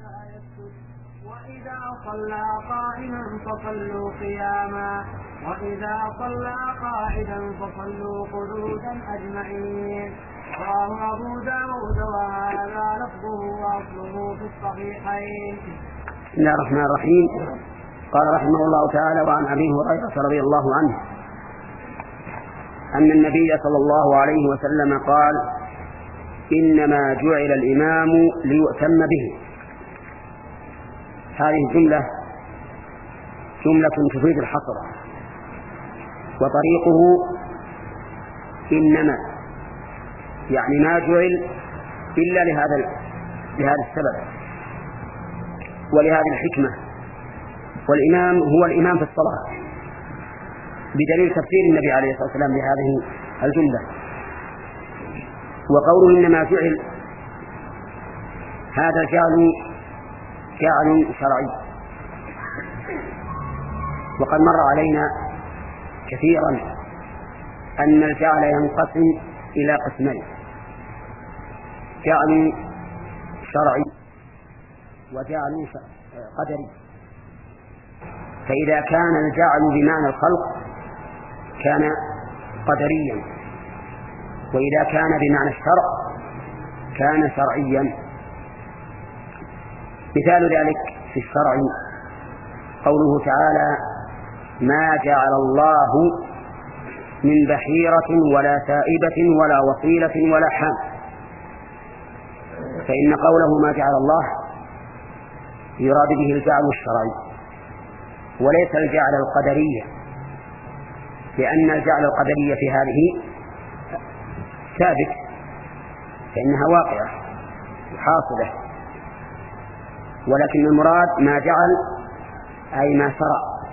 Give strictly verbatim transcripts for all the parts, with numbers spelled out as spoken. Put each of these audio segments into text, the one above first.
ولا يسجد وإذا صلى قائما فصلوا قياما وإذا صلى قاعدا فصلوا قعودا أجمعين. رواه أبو داود وهذا لفظه وأصله في الصحيحين. بسم الله الرحمن الرحيم. قال رحمه الله تعالى: وعن أبي هريرة رضي الله عنه أن النبي صلى الله عليه وسلم قال: إنما جعل الإمام ليؤتم به. هذه الجملة جملة تفيد الحصر، وطريقه إنما يعني ما جعل إلا لهذا لهذا السبب ولهذه الحكمة. والإمام هو الإمام في الصلاة بدليل تفسير النبي عليه الصلاة والسلام لهذه الجملة. وقوله إنما جعل هذا جعل جعل شرعي، وقد مر علينا كثيرا أن الجعل ينقسم إلى قسمين: جعل شرعي وجعل قدري. فإذا كان الجعل بمعنى الخلق كان قدريا، وإذا كان بمعنى الشرع كان شرعيا. مثال ذلك في الشرع قوله تعالى: ما جعل الله من بحيرة ولا سائبة ولا وصيلة ولا حام. فإن قوله ما جعل الله يراد به الجعل الشرعي وليس الجعل القدرية، لأن الجعل القدرية في هذه ثابت، فإنها واقعة حاصلة، ولكن المراد ما جعل أي ما شرع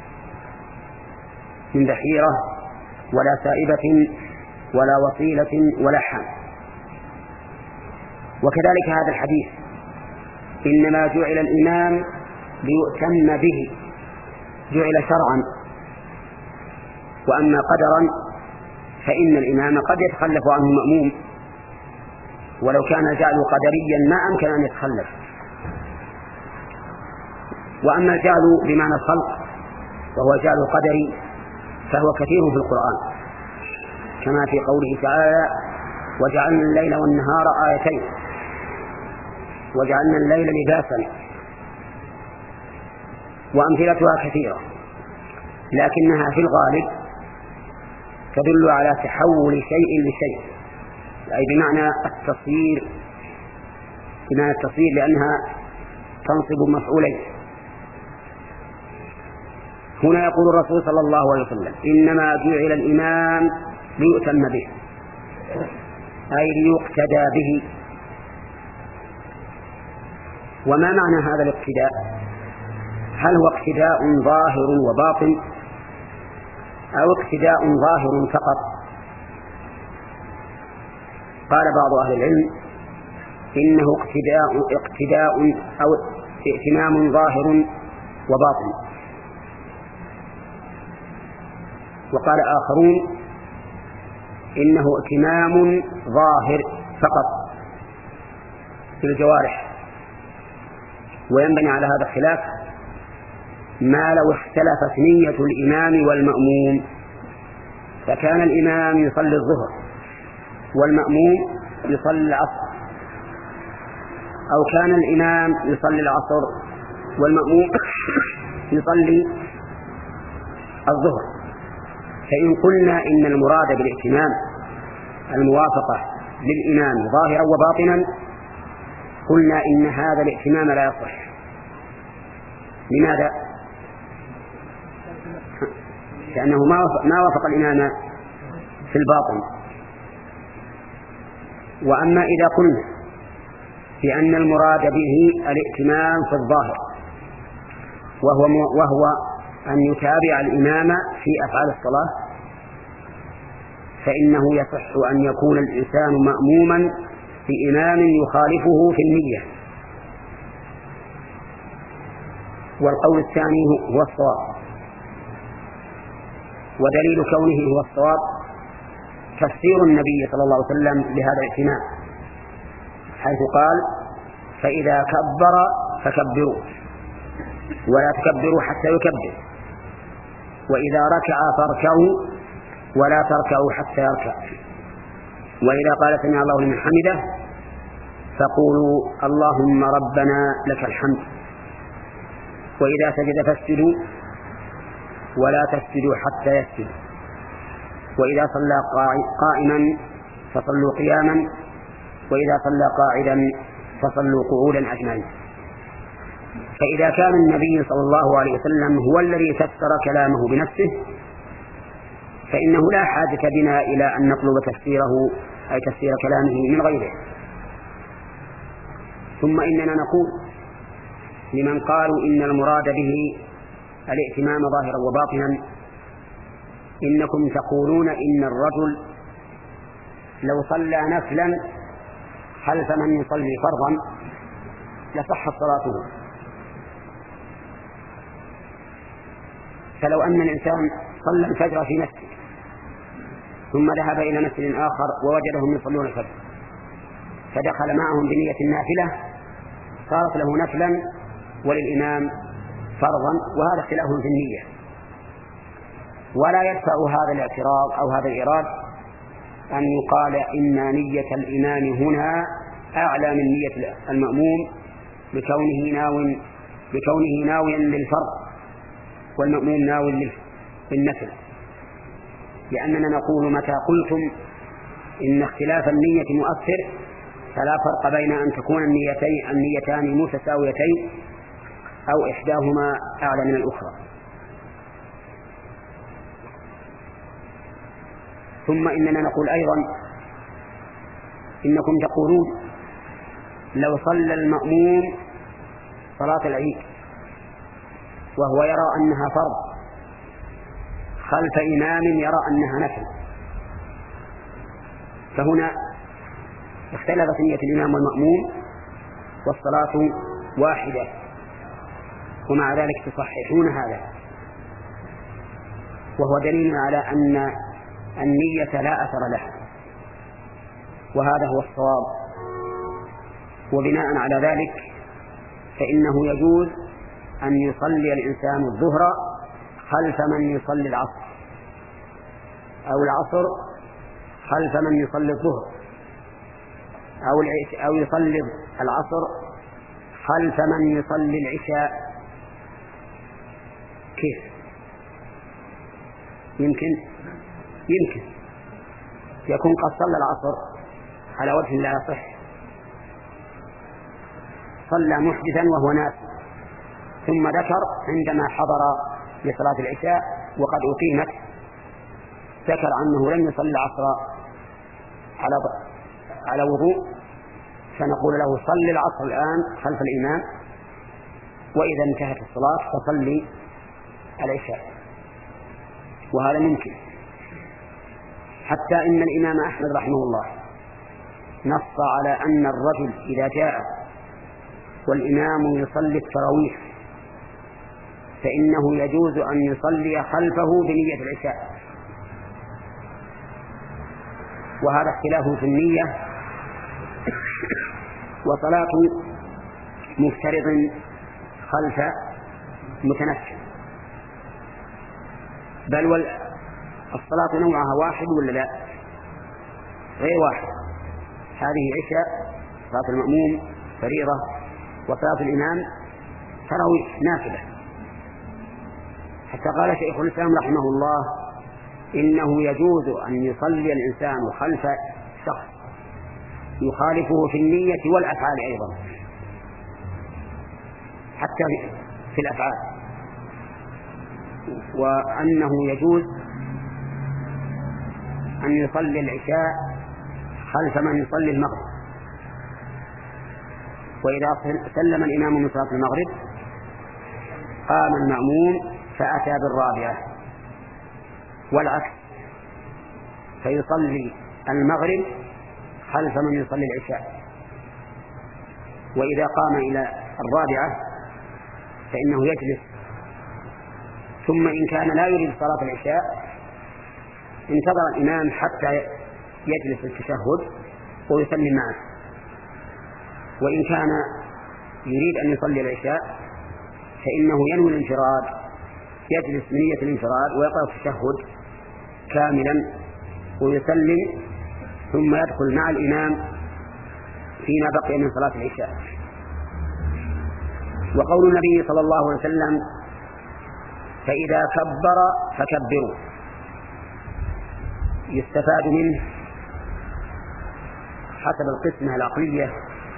من بحيرة ولا سائبة ولا وصيلة ولا حام. وكذلك هذا الحديث: إنما جعل الإمام ليؤتم به، جعل شرعا. وأما قدرا فإن الإمام قد يتخلف عنه مأموم، ولو كان الجعل قدريا ما أمكن أن يتخلف. وأما الجعل بمعنى الخلق وهو جعل قدري فهو كثير في القرآن، كما في قوله تعالى: وجعلنا الليل والنهار آيتين وجعلنا الليل لباسا. وأمثلتها كثيرة، لكنها في الغالب تدل على تحول شيء لشيء، أي بمعنى التصوير، بمعنى التصوير لأنها تنصب مفعولين. هنا يقول الرسول صلى الله عليه وسلم: إنما جعل الإمام ليؤتم به، أي ليقتدى به. وما معنى هذا الاقتداء؟ هل هو اقتداء ظاهر وباطن أو اقتداء ظاهر فقط؟ قال بعض أهل العلم: إنه اقتداء, اقتداء أو ائتمام ظاهر وباطن. وقال آخرون: إنه ائتمام ظاهر فقط في الجوارح. وينبني على هذا الخلاف ما لو اختلفت نية الإمام والمأموم، فكان الإمام يصلي الظهر والمأموم يصلي العصر، أو كان الإمام يصلي العصر والمأموم يصلي الظهر. فإن قلنا إن المراد بالائتمام الموافقة للإمام ظاهرا وباطنا، قلنا إن هذا الائتمام لا يصح. لماذا؟ لأنه ما وافق الإمام في الباطن. وأما إذا قلنا بأن المراد به الائتمام في الظاهر وهو, وهو أن يتابع الإمام في أفعال الصلاة، فإنه يصح أن يكون الإنسان مأموما بإمام يخالفه في النية. والقول الثاني هو الصواب، ودليل كونه هو الصواب تفسير النبي صلى الله عليه وسلم لهذا الائتمام، حيث قال: فإذا كبر فكبروا ولا تكبروا حتى يكبر، وإذا ركع فاركعوا ولا تركعوا حتى يركع، وإذا قال سمع الله لمن حمده فقولوا اللهم ربنا لك الحمد، وإذا سجد فاسجدوا ولا تسجدوا حتى يسجد، وإذا صلى قائما فصلوا قياما، وإذا صلى قاعدا فصلوا قعودا أجمعين. فإذا كان النبي صلى الله عليه وسلم هو الذي فسر كلامه بنفسه فإنه لا حاجة بنا إلى أن نطلب تفسيره أي تفسير كلامه من غيره. ثم إننا نقول لمن قالوا إن المراد به الائتمام ظاهرا وباطنا: إنكم تقولون إن الرجل لو صلى نفلا خلف من يصلي فرضا لصحت صلاته. فلو أن الإنسان صلى الفجر في مسجد ثم ذهب إلى مسجد آخر ووجدهم يصلون الفجر فدخل معهم بنية النافلة صارت له نفلا وللإمام فرضا، وهذا اختلاف في النية. ولا يدفع هذا الاعتراض أو هذا الإيراد أن يقال إن نية الإمام هنا أعلى من نية المأموم بكونه ناو بكونه ناويا للفرض والمأموم ناو للنفل، لأننا نقول متى قلتم إن اختلاف النية مؤثر فلا فرق بين أن تكون النيتين النيتان متساويتين أو إحداهما أعلى من الأخرى. ثم إننا نقول أيضا إنكم تقولون لو صلى المأموم صلاة العيد وهو يرى أنها فرض خلف إمام يرى أنها نفل، فهنا اختلفت نية الإمام والمأموم والصلاة واحدة، ومع ذلك تصححون هذا، وهو دليل على أن النية لا أثر لها، وهذا هو الصواب. وبناء على ذلك فإنه يجوز أن يصلي الإنسان الظهر خلف من يصلي العصر، أو العصر خلف من يصلي الظهر، أو أو يصلي العصر خلف من يصلي العشاء. كيف يمكن يمكن يكون قد صلى العصر على وجه لا يصح، صلى محدثا وهو ناس، ثم ذكر عندما حضر لصلاة العشاء وقد أقيمت ذكر أنه لم يصلي العصر على على وضوء، فنقول له صل العصر الآن خلف الإمام، وإذا انتهت الصلاة فصلي العشاء. وهذا ممكن، حتى إن الإمام أحمد رحمه الله نص على أن الرجل إذا جاء والإمام يصلي التراويح فإنه يجوز أن يصلي خلفه بنية العشاء، وهذا اختلاف في النية. وصلاة مفترض خلف متنفل، بل والصلاة نوعها واحد ولا لا؟ غير واحد. هذه عشاء، صلاة المأموم فريضة، وصلاة الإمام تراويح نافلة. حتى قال شيخ الإسلام رحمه الله إنه يجوز أن يصلي الإنسان خلف شخص يخالفه في النية والأفعال أيضا، حتى في الأفعال، وأنه يجوز أن يصلي العشاء خلف من يصلي المغرب، وإذا سلم الإمام من صلاة المغرب قام المأموم فأتى بالرابعة، والعكس، فيصلي المغرب خلف من يصلي العشاء، وإذا قام إلى الرابعة فإنه يجلس، ثم إن كان لا يريد صلاة العشاء انتظر الإمام حتى يجلس التشهد ويسلم معه، وإن كان يريد أن يصلي العشاء فإنه ينوي الانفراد، يجلس بنية الانفراد ويقرأ التشهد كاملا ويسلم ثم يدخل مع الإمام فيما بقي من صلاة العشاء. وقول النبي صلى الله عليه وسلم فإذا كبر فكبروا يستفاد منه حسب القسمة العقلية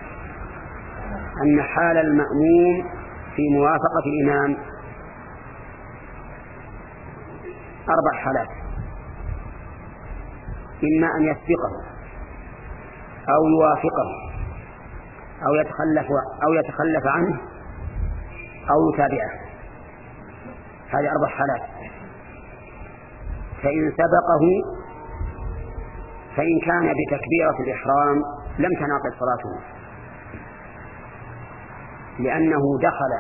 أن حال المأموم في موافقة الإمام أربع حالات: إما أن يسبقه أو يوافقه أو يتخلف أو يتخلف عنه أو يتابعه. هذه أربع حالات. فإن سبقه فإن كان بتكبيرة الإحرام لم تنعقد صلاته، لأنه دخل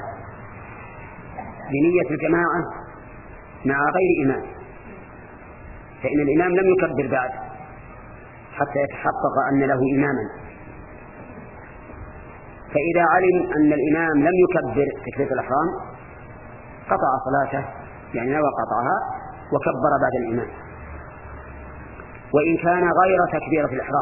بنية الجماعة مع غير إمام، فإن الإمام لم يكبر بعد حتى يتحقق أن له إماما. فإذا علم أن الإمام لم يكبر تكبيرة الإحرام قطع صلاته، يعني نوى قطعها وكبر بعد الإمام. وإن كان غير تكبيرة الإحرام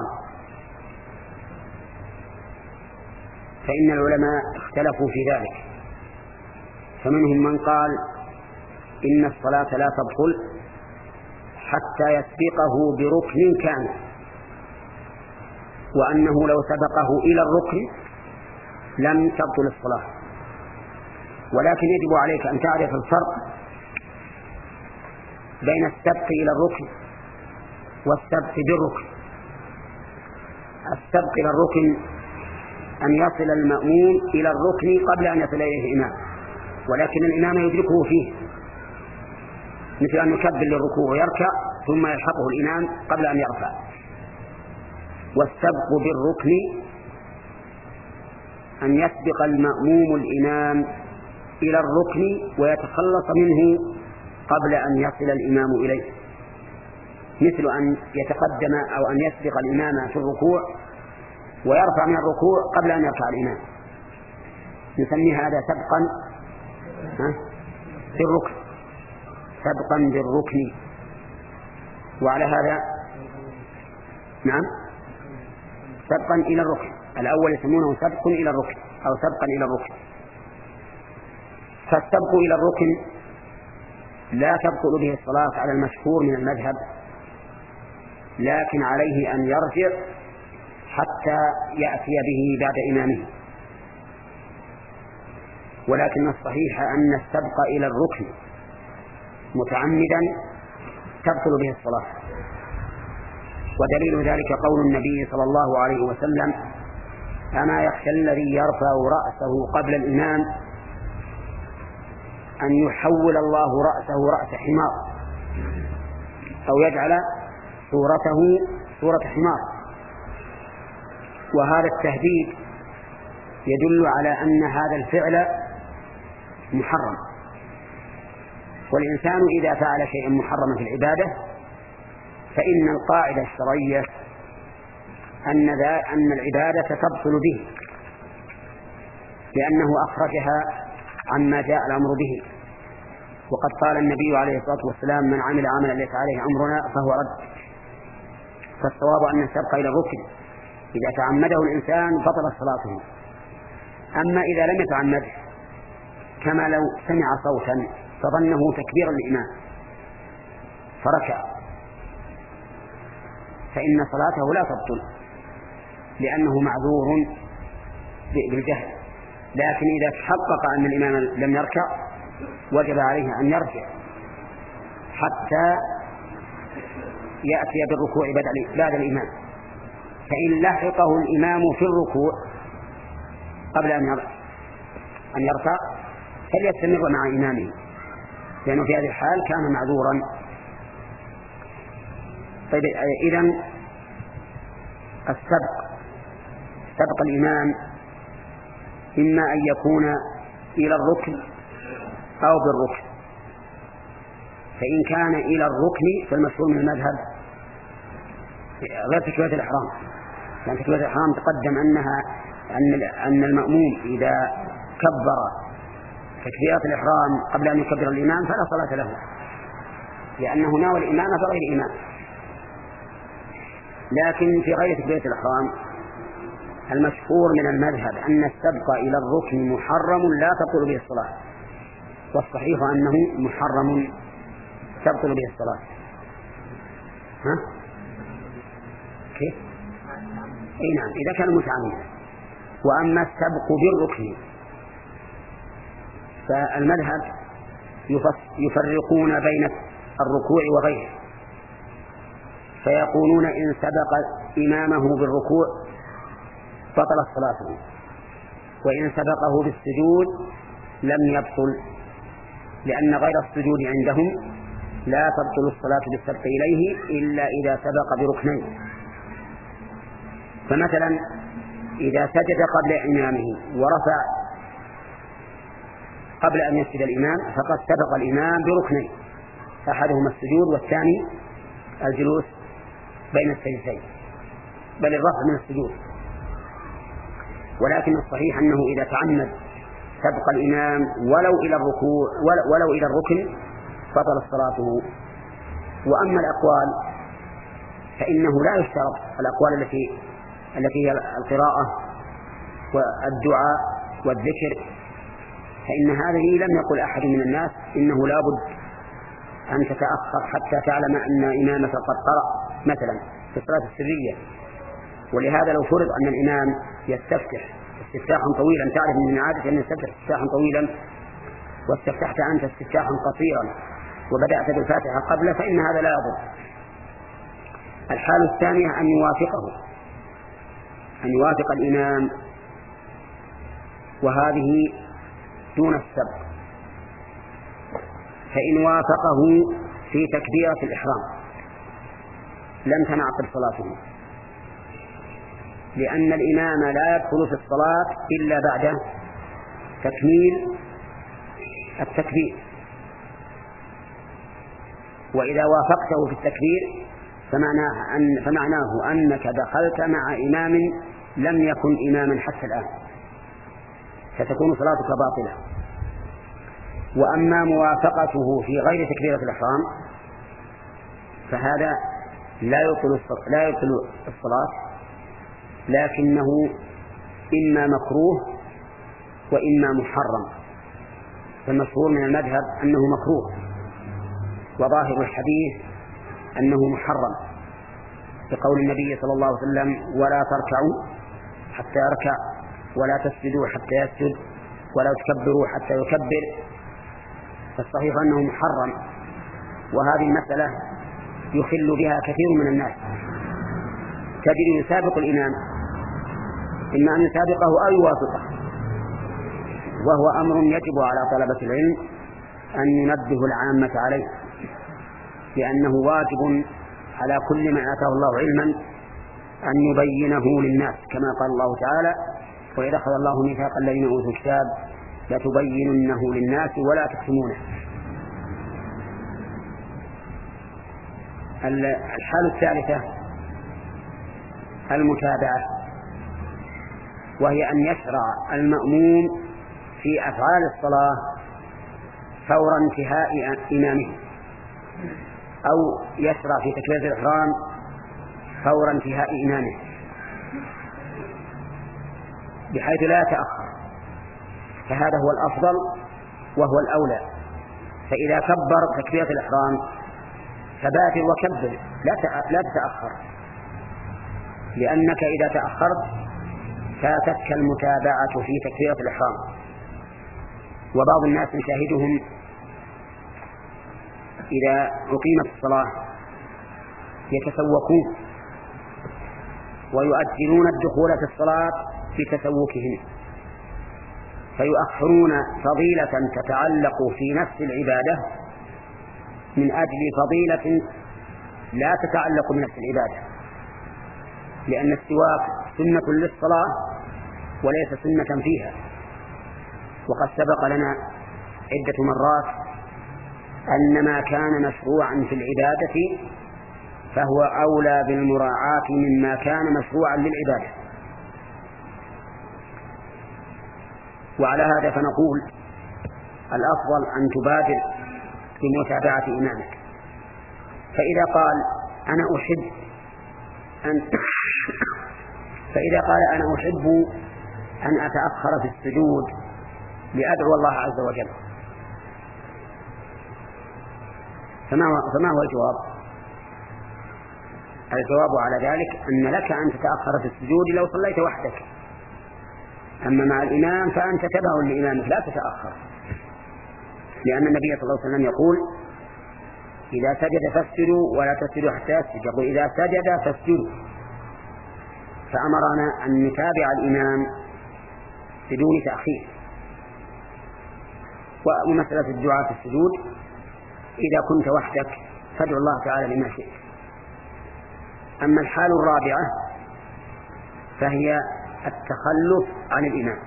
فإن العلماء اختلفوا في ذلك، فمنهم من قال إن الصلاة لا تبطل حتى يسبقه بركن كامل، وأنه لو سبقه إلى الركن لم تبطل الصلاة. ولكن يجب عليك أن تعرف الفرق بين السبق إلى الركن والسبق بالركن. السبق إلى الركن أن يصل المأموم إلى الركن قبل أن يصل إليه الإمام، ولكن الإمام يدركه فيه، مثل أن يكبر للركوع ويركع ثم يلحقه الإمام قبل أن يرفع. والسبق بالركن أن يسبق المأموم الإمام إلى الركن ويتخلص منه قبل أن يصل الإمام إليه، مثل أن يتقدم أو أن يسبق الإمام في الركوع ويرفع من الركوع قبل أن يرفع الإمام، نسمي هذا سبقا بالركن، سبقا بالركن. وعلى هذا نعم سبقا إلى الركن، الأول يسمونه سبق إلى الركن أو سبقا إلى الركن. فالسبق إلى الركن لا تبطل به الصلاة على المشهور من المذهب، لكن عليه أن يرجع حتى يأتي به بعد إمامه. ولكن الصحيح أن السبق إلى الركن متعمدا تبطل به الصلاة. ودليل ذلك قول النبي صلى الله عليه وسلم: أما يخشى الذي يرفع رأسه قبل الإمام أن يحول الله رأسه رأس حمار أو يجعل صورته صورة حمار. وهذا التهديد يدل على أن هذا الفعل محرم، والإنسان إذا فعل شيئا محرما في العبادة فإن القاعدة الشرعية أن أن العبادة تبطل به، لأنه أخرجها عما جاء الأمر به. وقد قال النبي عليه الصلاة والسلام: من عمل عملا ليس عليه أمرنا فهو رد. فالصواب أن السبق إلى الركن إذا تعمده الإنسان بطلت صلاته. أما إذا لم يتعمده، كما لو سمع صوتا فظنه تكبير الإمام فركع، فإن صلاته لا تبطل لأنه معذور بالجهل. لكن إذا تحقق أن الإمام لم يركع وجب عليه أن يرجع حتى يأتي بالركوع بعد الإمام. فإن لحقه الإمام في الركوع قبل أن يرفع فليستمر مع إمامه، لأنه في هذه الحال كان معذورا. طيب، إذن السبق سبق الإمام إما أن يكون إلى الركن أو بالركن. فإن كان إلى الركن فالمشهور من المذهب غير تكبيرة الإحرام، لأن تكبيرة الإحرام تقدم أنها أن أن المأموم إذا كبر تكبيرة الإحرام قبل أن يكبر الإمام فلا صلاة له، لأنه ناوى الإمامة بغير إمام. لكن في غير تكبيرة الإحرام المشهور من المذهب أن السبق إلى الركن محرم لا تبطل به الصلاة، والصحيح أنه محرم تبطل به الصلاة. ها؟ كيف؟ أي نعم إذا كان متعمدا. وأما السبق بالركن فالمذهب يفرقون بين الركوع وغيره، فيقولون إن سبق إمامه بالركوع بطلت صلاته، وإن سبقه بالسجود لم يبطل، لأن غير السجود عندهم لا تبطل الصلاة بالسبق إليه إلا إذا سبق بركنين. فمثلا إذا سجد قبل إمامه ورفع قبل أن يسجد الإمام فقد سبق الإمام بركنين، أحدهما السجود والثاني الجلوس بين السجدتين، بل الرفع من السجود. ولكن الصحيح أنه إذا تعمد سبق الإمام ولو إلى الركوع ولو إلى الركن بطلت صلاته. وأما الأقوال فإنه لا يشترط الأقوال التي التي هي القراءة والدعاء والذكر، فإن هذه لم يقل أحد من الناس إنه لا بد أن تتأخر حتى تعلم أن إمامك قد قرأ مثلا في الصلاة السرية. ولهذا لو فرض أن الإمام يستفتح استفتاحا طويلا، تعرف من عادة أن يستفتح استفتاحا طويلا واستفتحت أنت استفتاحا قصيرا وبدأت بالفاتحة قبل، فإن هذا لا يضر. الحالة الثانية أن يوافقه أن يوافق الإمام، وهذه دون السبق. فإن وافقه في تكبيرة الإحرام لم تنعقد صلاته، لأن الإمام لا يدخل في الصلاة إلا بعد تكميل التكبير. وإذا وافقته في التكبير فمعناه, أن فمعناه أنك دخلت مع إمام لم يكن إماما حتى الآن، فتكون صلاتك باطلة. وأما موافقته في غير تكبيرة الإحرام فهذا لا يبطل لا يبطل الصلاة، لكنه إما مكروه وإما محرم. فالمشهور من المذهب أنه مكروه، وظاهر الحديث أنه محرم، بقول النبي صلى الله عليه وسلم: ولا تركعوا حتى يركع، ولا تسجدوا حتى يسجد، ولا تكبروا حتى يكبر. فالصحيح أنه محرم، وهذه المسألة يخل بها كثير من الناس. تجد يسابق الإمام، إما أن يسابقه أو يوافقه، وهو أمر يجب على طلبة العلم أن ينبه العامة عليه، لأنه واجب على كل من آتاه الله علما أن يبينه للناس، كما قال الله تعالى: وإذا أخذ الله ميثاق الذين أوتوا الكتاب لتبيننه للناس ولا تكتمونه. الحالة الثالثة المتابعة، وهي أن يشرع المأموم في أفعال الصلاة فور انتهاء إمامه، أو يشرع في تكبيرة الإحرام فور انتهاء إمامه، بحيث لا يتأخر. فهذا هو الأفضل وهو الأولى. فإذا كبر تكبيرة الإحرام فبادر وكبر، لا تتأخر، لأنك إذا تأخرت فاتتك المتابعة في تكبيرة الإحرام. وبعض الناس نشاهدهم إذا أقيمت الصلاة يتسوقون ويؤجلون الدخول في الصلاة بتسوقهم، فيؤخرون فضيلة تتعلق في نفس العبادة من أجل فضيلة لا تتعلق بنفس العبادة، لأن السواك سنة للصلاة وليس سنة فيها. وقد سبق لنا عدة مرات أن ما كان مشروعا في العبادة فهو أولى بالمراعاة مما كان مشروعا للعبادة. وعلى هذا فنقول الأفضل أن تبادر بمتابعة إمامك، فإذا قال أنا أحب أن فإذا قال أنا أحب أن أتأخر في السجود لأدعو الله عز وجل، فما هو, فما هو الجواب؟ الجواب على ذلك أن لك أن تتأخر في السجود لو صليت وحدك، أما مع الإمام فأنت تبع لإمامك لا تتأخر، لأن النبي صلى الله عليه وسلم يقول إذا سجد فاسجدوا ولا تسجدوا حتى يسجد، يقول إذا سجد فاسجدوا، فأمرنا أن نتابع الإمام بدون تأخير. ومسألة الدعاء في السجود إذا كنت وحدك فادعو الله تعالى لما شئت. أما الحال الرابعة فهي التخلف عن الإمام،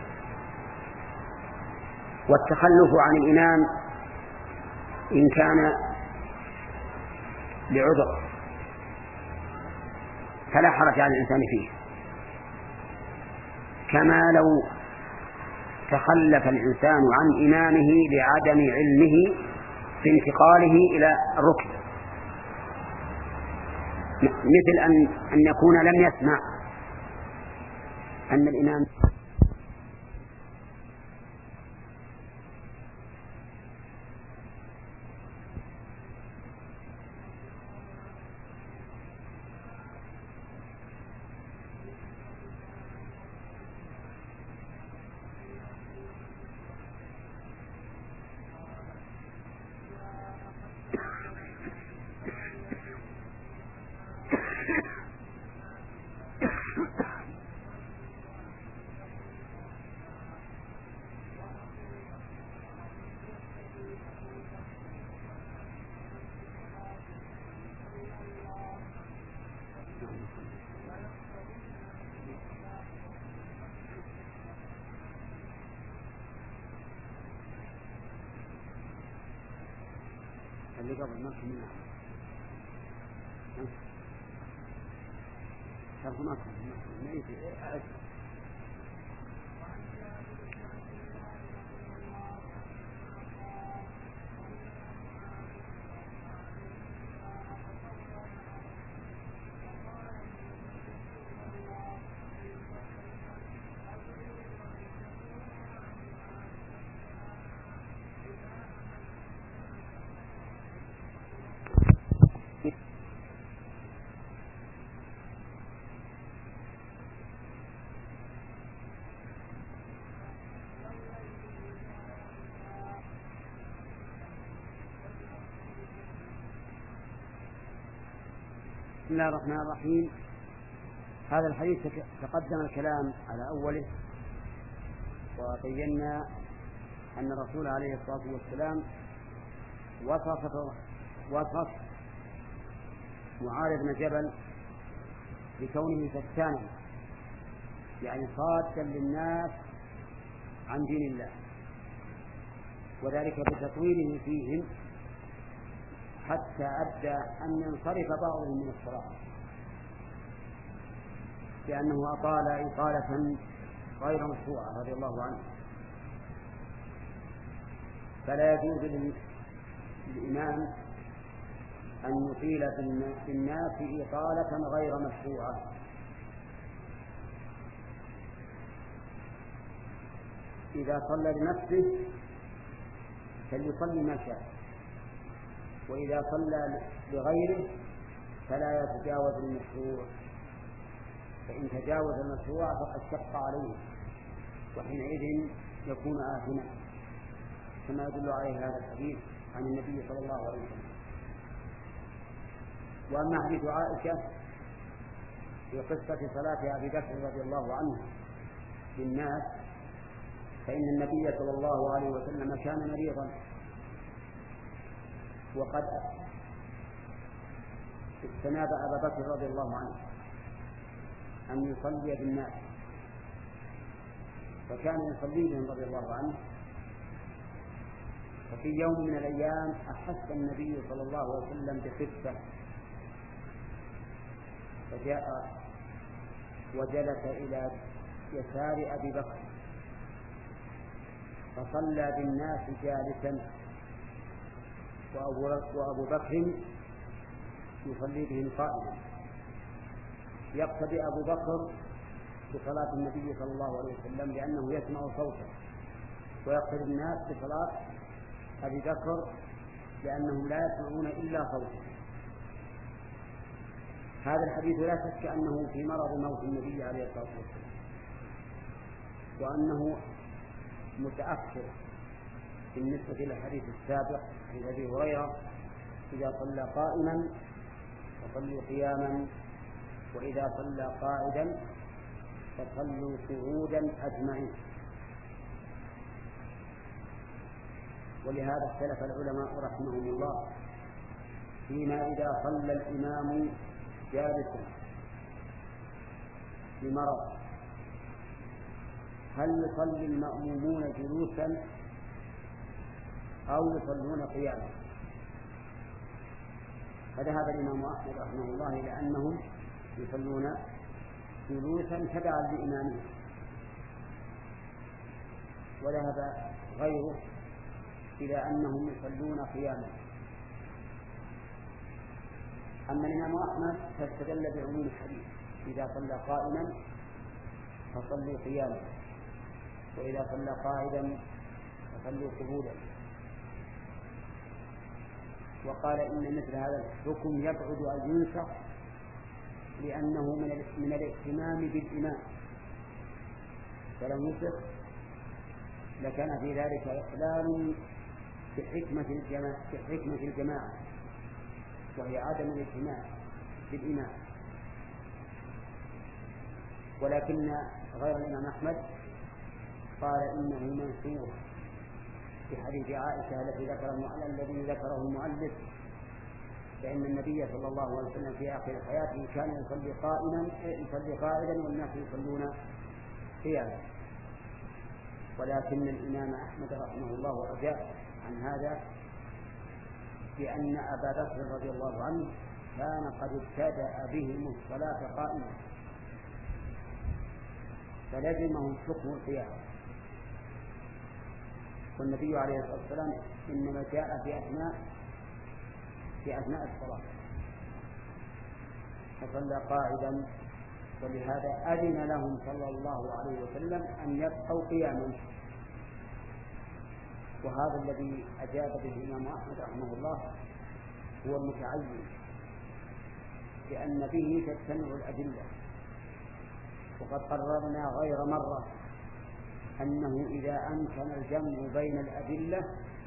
والتخلف عن الإمام إن كان لعذر فلا حرج على الإنسان فيه، كما لو تخلف الإنسان عن إمامه لعدم علمه بانتقاله إلى الركن، مثل أن أن يكون لم يسمع أن الإمام اللي قبل ما كنا شرط ما كنا بسم الله الرحمن الرحيم. هذا الحديث تقدم الكلام على أوله، وبينا أن الرسول عليه الصلاة والسلام وصف وصف معاذ بن جبل بكونه فتانا، يعني صادا للناس عن دين الله، وذلك بتطويله فيهم حتى أدى أن ينصرف بعضهم من الصلاة، لأنه أطال إطالة غير مشروعة رضي الله عنه. فلا يجوز للإمام أن يطيل في الناس إطالة غير مشروعة. إذا صلى لنفسه فليصلي ما شاء، وإذا صلى لغيره فلا يتجاوز المشروع، فإن تجاوز المشروع فقد شق عليه، وحينئذ يكون آثما، كما يدل عليه هذا الحديث عن النبي صلى الله عليه وسلم. وأما حديث عائشة في قصة صلاة أبي بكر رضي الله عنه للناس، فإن النبي صلى الله عليه وسلم كان مريضا، وقد استناب أبا بكر رضي الله عنه أن يصلي بالناس، فكان يصلي بهم رضي الله عنه. ففي يوم من الأيام أحس النبي صلى الله عليه وسلم بخفة، فجاء وجلس إلى يسار أبي بكر فصلى بالناس جالسا وأبو بكر يصلي بهم قائما، يقتدي أبو بكر بصلاة النبي صلى الله عليه وسلم لأنه يسمع صوته، ويقتدي الناس بصلاة أبي بكر لأنهم لا يسمعون إلا صوته. هذا الحديث لا شك أنه في مرض موت النبي عليه الصلاة والسلام، وأنه متأخر بالنسبة إلى الحديث السابق عن أبي هريرة: إذا صلى قائما فصلوا قياما، وإذا صلى قاعدا فصلوا قعودا أجمعين. ولهذا اختلف العلماء رحمهم الله فيما إذا صلى الإمام جالسا لمرض هل يصلي المأمومون جلوسا أو يصلون قياما. فذهب الإمام أحمد رحمه الله إلى أنهم يصلون جلوسا تبعا لإمامهم، وذهب غيره إلى أنهم يصلون قياما. أما الإمام أحمد فاستدل بعموم الحديث: إذا صلى قائما فصلوا قياما، وإذا صلى قاعدا فصلوا قعودا. وقال إن مثل هذا الحكم يبعد أن ينسخ لأنه من الاهتمام بالإمام، فلو نسخ لكان في ذلك إخلال بحكمة الجماعة, بحكمة الجماعة وهي عدم الاهتمام بالإمام. ولكن غير الإمام أحمد قال إنه منسوخ في حديث عائشة التي ذكره الذي ذكره المؤلف، فإن النبي صلى الله عليه وسلم في آخر حياته كان يصلي قائما يصلي قائدا والناس يصلون قياما. ولكن الإمام أحمد رحمه الله أجاب عن هذا بأن أبا بكر رضي الله عنه كان قد ابتدأ بهم الصلاة قائما فلزمهم حكم القيام، والنبي عليه الصلاة والسلام إنما جاء في أثناء في أثناء الصلاة فصلى قاعدا، ولهذا أذن لهم صلى الله عليه وسلم أن يبقوا قياما. وهذا الذي أجاب به الإمام أحمد رحمه الله هو المتعين، لأن به تجتمع الأدلة. وقد قررنا غير مرة أنه إذا أمكن الجمع بين الأدلة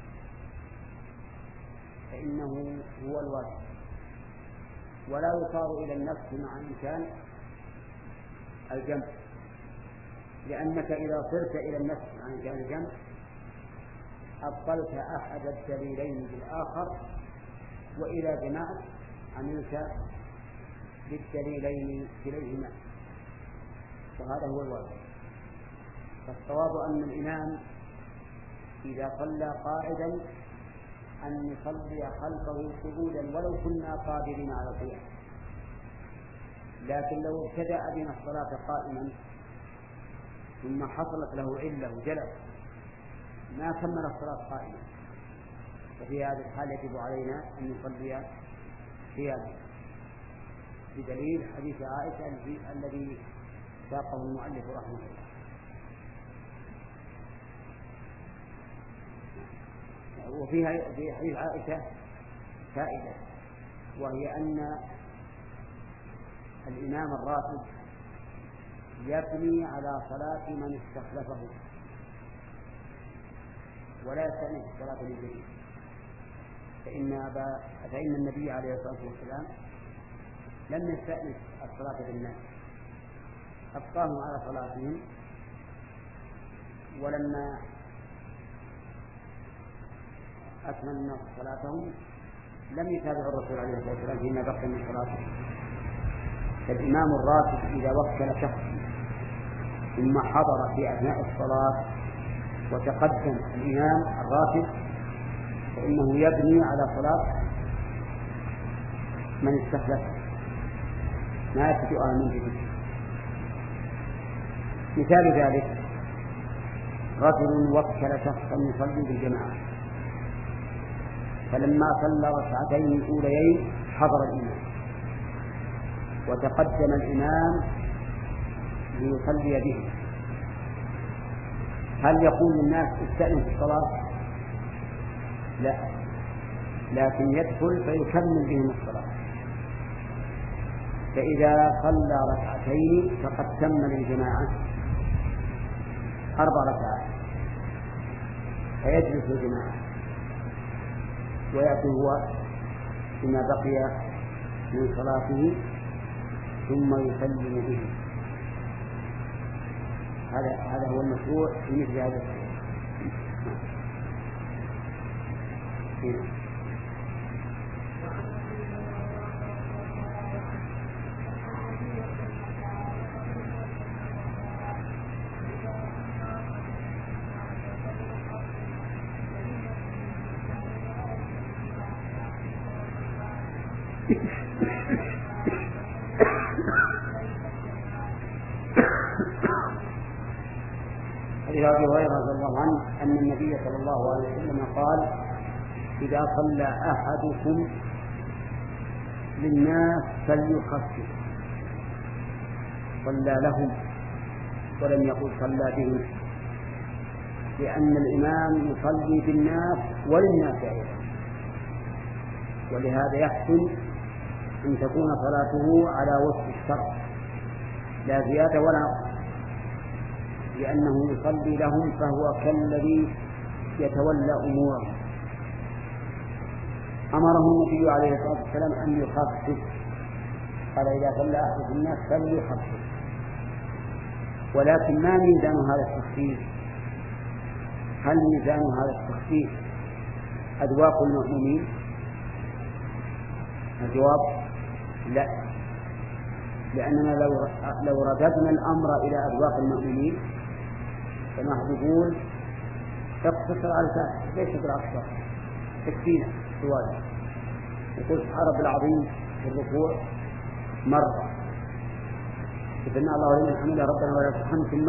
فإنه هو الواجب، ولا يصار إلى النفس مع إمكان الجمع، لأنك إذا صرت إلى النفس مع إمكان الجمع أبطلت أحد الدليلين بالآخر، وإذا جمعت عملت بالدليلين كليهما، وهذا هو الواجب. فالصواب أن الإمام إذا صلى قاعدا أن نصلي خلفه قعودا ولو كنا قادرين على القيام، لكن لو ابتدأ بنا الصلاة قائما ثم حصلت له علة جلس ما كمل الصلاة قائما، وفي هذه الحال يجب علينا أن نصلي قياما، بدليل حديث عائشة الذي ساقه المؤلف رحمه الله. وفيها في حديث عائشة فائدة، وهي أن الإمام الراتب يبني على صلاة من استخلفه ولا يستأنف الصلاة من جديد، فإن أبا فإن النبي عليه الصلاة والسلام لم يستأنف الصلاة بالناس، أبقاهم على صلاتهم، ولما أكمل الناس صلاتهم لم يتابع الرسول عليه الصلاة والسلام فيما بقي من صلاته. فالإمام الراتب إذا وكل شخص ثم حضر في أثناء الصلاة وتقدم الإمام الراتب فإنه يبني على صلاة من استخلفه، ما يبتدئها من جديد. مثال ذلك رجل وكل شخصا يصلي بالجماعة، فلما صلى ركعتين الأوليين حضر الإمام وتقدم الإمام ليصلي به، هل يقول للناس استأذن في الصلاة؟ لا، لكن يدخل فيكمل بهم الصلاة. فإذا صلى ركعتين فقد تم للجماعة أربع ركعات، فيجلس الجماعة ويأتي هو بما بقي من صلاته ثم يسلم به. هذا هذا هو المشروع في مثل هذا الشيء. إلى أبي هريرة رضي الله عنه أن النبي صلى الله عليه وسلم قال: إذا صلى أحدكم للناس فليخفف، صلى لهم ولم يقل صلى بهم، لأن الإمام يصلي بالناس وللناس أيضا، ولهذا يحسن أن تكون صلاته على وفق الشرع لا زيادة ولا نقص، لأنه يصلي لهم فهو كالذي يتولى أمورهم. أمره النبي عليه الصلاة والسلام أن يخفف، قال: إذا صلى أحد الناس فليخفف. ولكن ما ميزان هذا التخفيف؟ هل ميزان هذا التخفيف أذواق المؤمنين؟ الجواب: لا، لأننا لو لو رددنا الأمر إلى أذواق المؤمنين فنحن نقول تقتصر على الفاتحة ليس بالأكثر، تكفينا سؤال. يقول سبحان ربي العظيم في الركوع مرة، سبحان الله لمن حمده ربنا ولك الحمد ثم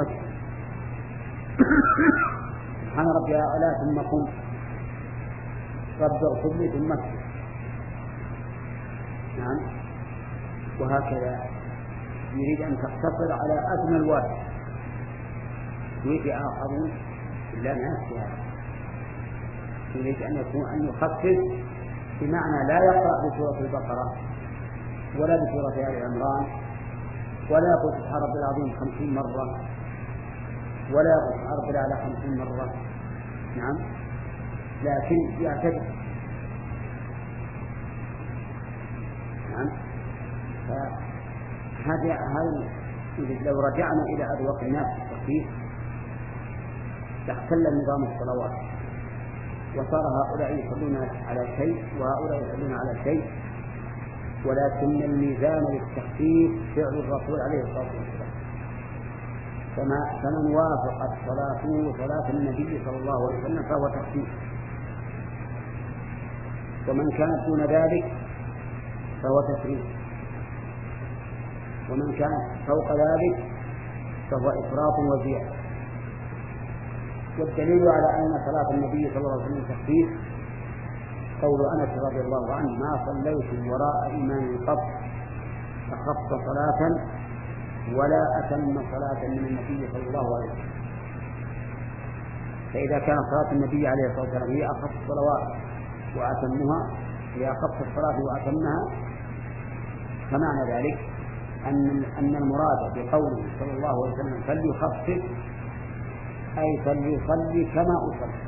سبحان ربي الأعلى ثم قم رب اغفر لي ثم نعم، وهكذا يريد أن تقتصر على أجمل واحد. يريد آخرون لا ناس هذا، يريد أن يكون أن يخفف بمعنى لا يقرأ بسورة البقرة ولا بسورة آل عمران ولا يقول سبحان ربي العظيم خمسين مرة ولا يقول سبحان ربي الأعلى خمسين مرة، نعم، لكن يعتدل، نعم. فهذا هذا لو رجعنا إلى أذواق الناس في التخفيف لاختل نظام الصلوات، وصار هؤلاء يصلون على شيء وهؤلاء يصلون على شيء، ولكن الميزان للتخفيف فعل الرسول عليه الصلاة والسلام. فما فمن وافقت صلاته صلاة النبي صلى الله عليه وسلم فهو تخفيف، ومن كانت دون ذلك فهو تفريط، ومن كان فوق ذلك فهو إفراط وزيادة. والدليل على أن صلاة النبي صلى الله عليه وسلم تخفيف قول أنس رضي الله عنه: ما صليت وراء إمام قط أخف صلاة ولا أتم صلاة من النبي صلى الله عليه وسلم. فإذا كانت صلاة النبي عليه الصلاة والسلام هي أخف الصلوات وأتمها، هي أخف الصلاة وأتمها، فمعنى ذلك أن أن المراد بقوله صلى الله عليه وسلم فليخفف أي فليصلي كما أصلي،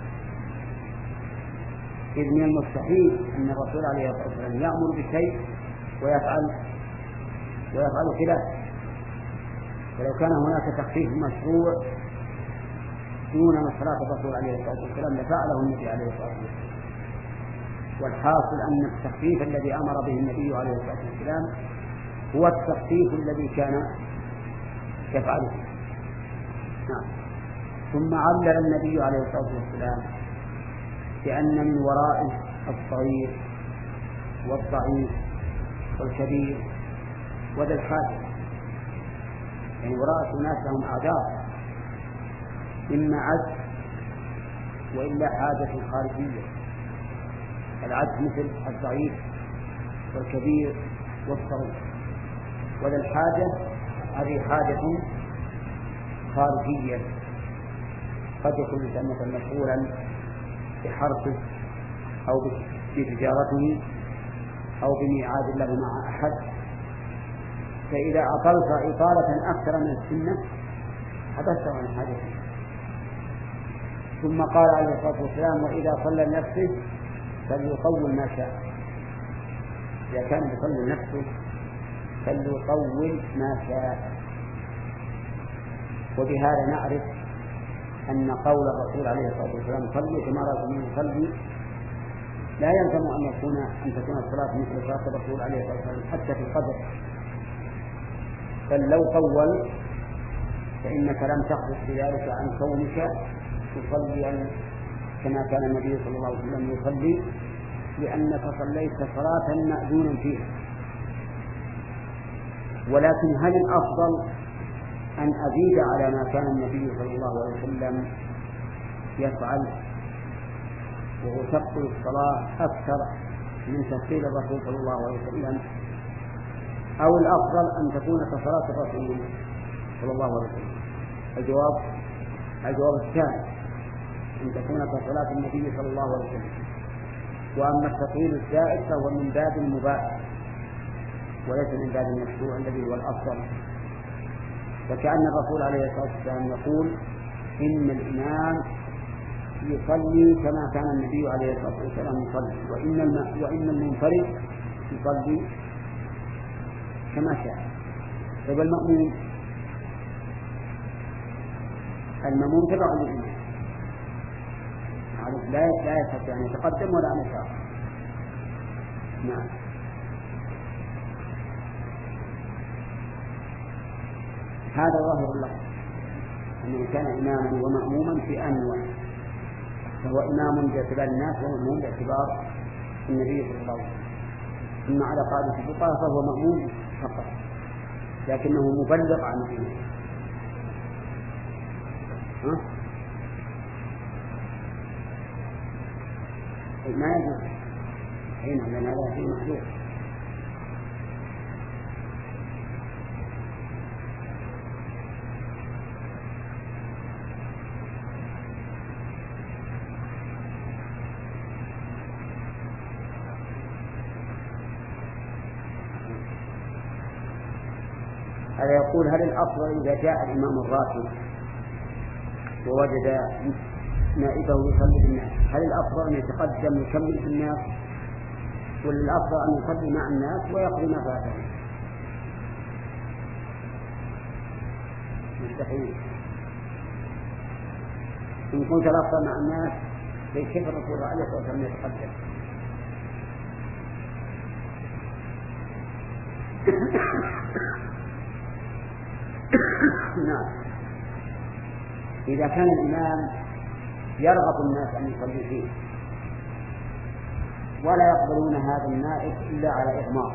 إذ من المستحيل أن الرسول عليه الصلاة والسلام يأمر بشيء ويفعل ويفعل خلافه. فلو كان هناك تخفيف مشروع دون صلاة الرسول عليه الصلاة والسلام لفعله النبي عليه الصلاة والسلام. والحاصل أن التخفيف الذي أمر به النبي عليه الصلاة والسلام هو التخفيف الذي كان يفعله. نعم. ثم علل النبي عليه الصلاة والسلام بأن من ورائه الصغير والضعيف والكبير وذا الحاجة، يعني وراء الناس لهم أعذار، إما عجز وإلا حاجة خارجية. العجز مثل الضعيف والكبير والصغير، ولا الحاجة هذه حاجة خارجية. قد يكون الإنسان مثلا مشغولا بحرفه أو بتجارته أو بميعاد له مع أحد، فإذا أطلت إطالة أكثر من السنة حدثت عن حاجته. ثم قال عليه الصلاة والسلام: وإذا صلى لنفسه فليطول ما شاء. إذا كان يصلي لنفسه فليطول ما شاء. وبهذا نعرف أن قول الرسول عليه الصلاة والسلام: صلوا كما رأيتموني يصلي، لا يلزم أن يكون أن تكون الصلاة مثل صلاة الرسول عليه الصلاة والسلام حتى في القدر، بل لو طول فإنك لم تخرج بذلك عن كونك تصلي كما كان النبي صلى الله عليه وسلم يصلي، لأنك صليت صلاة مأذون فيها. ولكن هل الأفضل أن أزيد على ما كان النبي صلى الله عليه وسلم يفعل وأثقل الصلاة أكثر من تفصيل الرسول صلى الله عليه وسلم، أو الأفضل أن تكون كصلاة الرسول صلى الله عليه وسلم؟ الجواب الجواب الثاني، أن تكون كصلاة النبي صلى الله عليه وسلم. وأما التطويل الزائد فهو من باب المباح وليس من باب المشروع الذي هو الأفضل. فكأن الرسول عليه الصلاة والسلام يقول: إن الإمام يصلي كما كان النبي عليه الصلاة والسلام يصلي، وإن وإن المنفرد يصلي كما شاء. طيب المأموم المأموم تبع للإمام، لا لا يستطيع أن يتقدم ولا أن يتأخر. نعم. هذا ظاهر الله أنه كان إماما ومأموما في آن واحد، فهو إمام باعتبار الناس ومأموم باعتبار النبي صلى الله عليه وسلم. ثم على قاعدة الفقهاء فهو مأموم فقط، لكنه مبلغ عن الإمام. ها؟ ما يجوز حين لأن هذا شيء محدود. هذا يقول: هل الأفضل إذا جاء الإمام الراتب ووجد نائبه يصلي بالناس، هل الأفضل أن يتقدم يكمل بالناس، ولا الأفضل أن يصلي مع الناس ويقضي ما فاته؟ مستحيل. إن كنت الأفضل مع الناس فكيف الرسول عليه الصلاة والسلام يتقدم؟ نعم. إذا كان الإمام يرغب الناس أن يصلي فيه ولا يقبلون هذا النائب إلا على إغماض،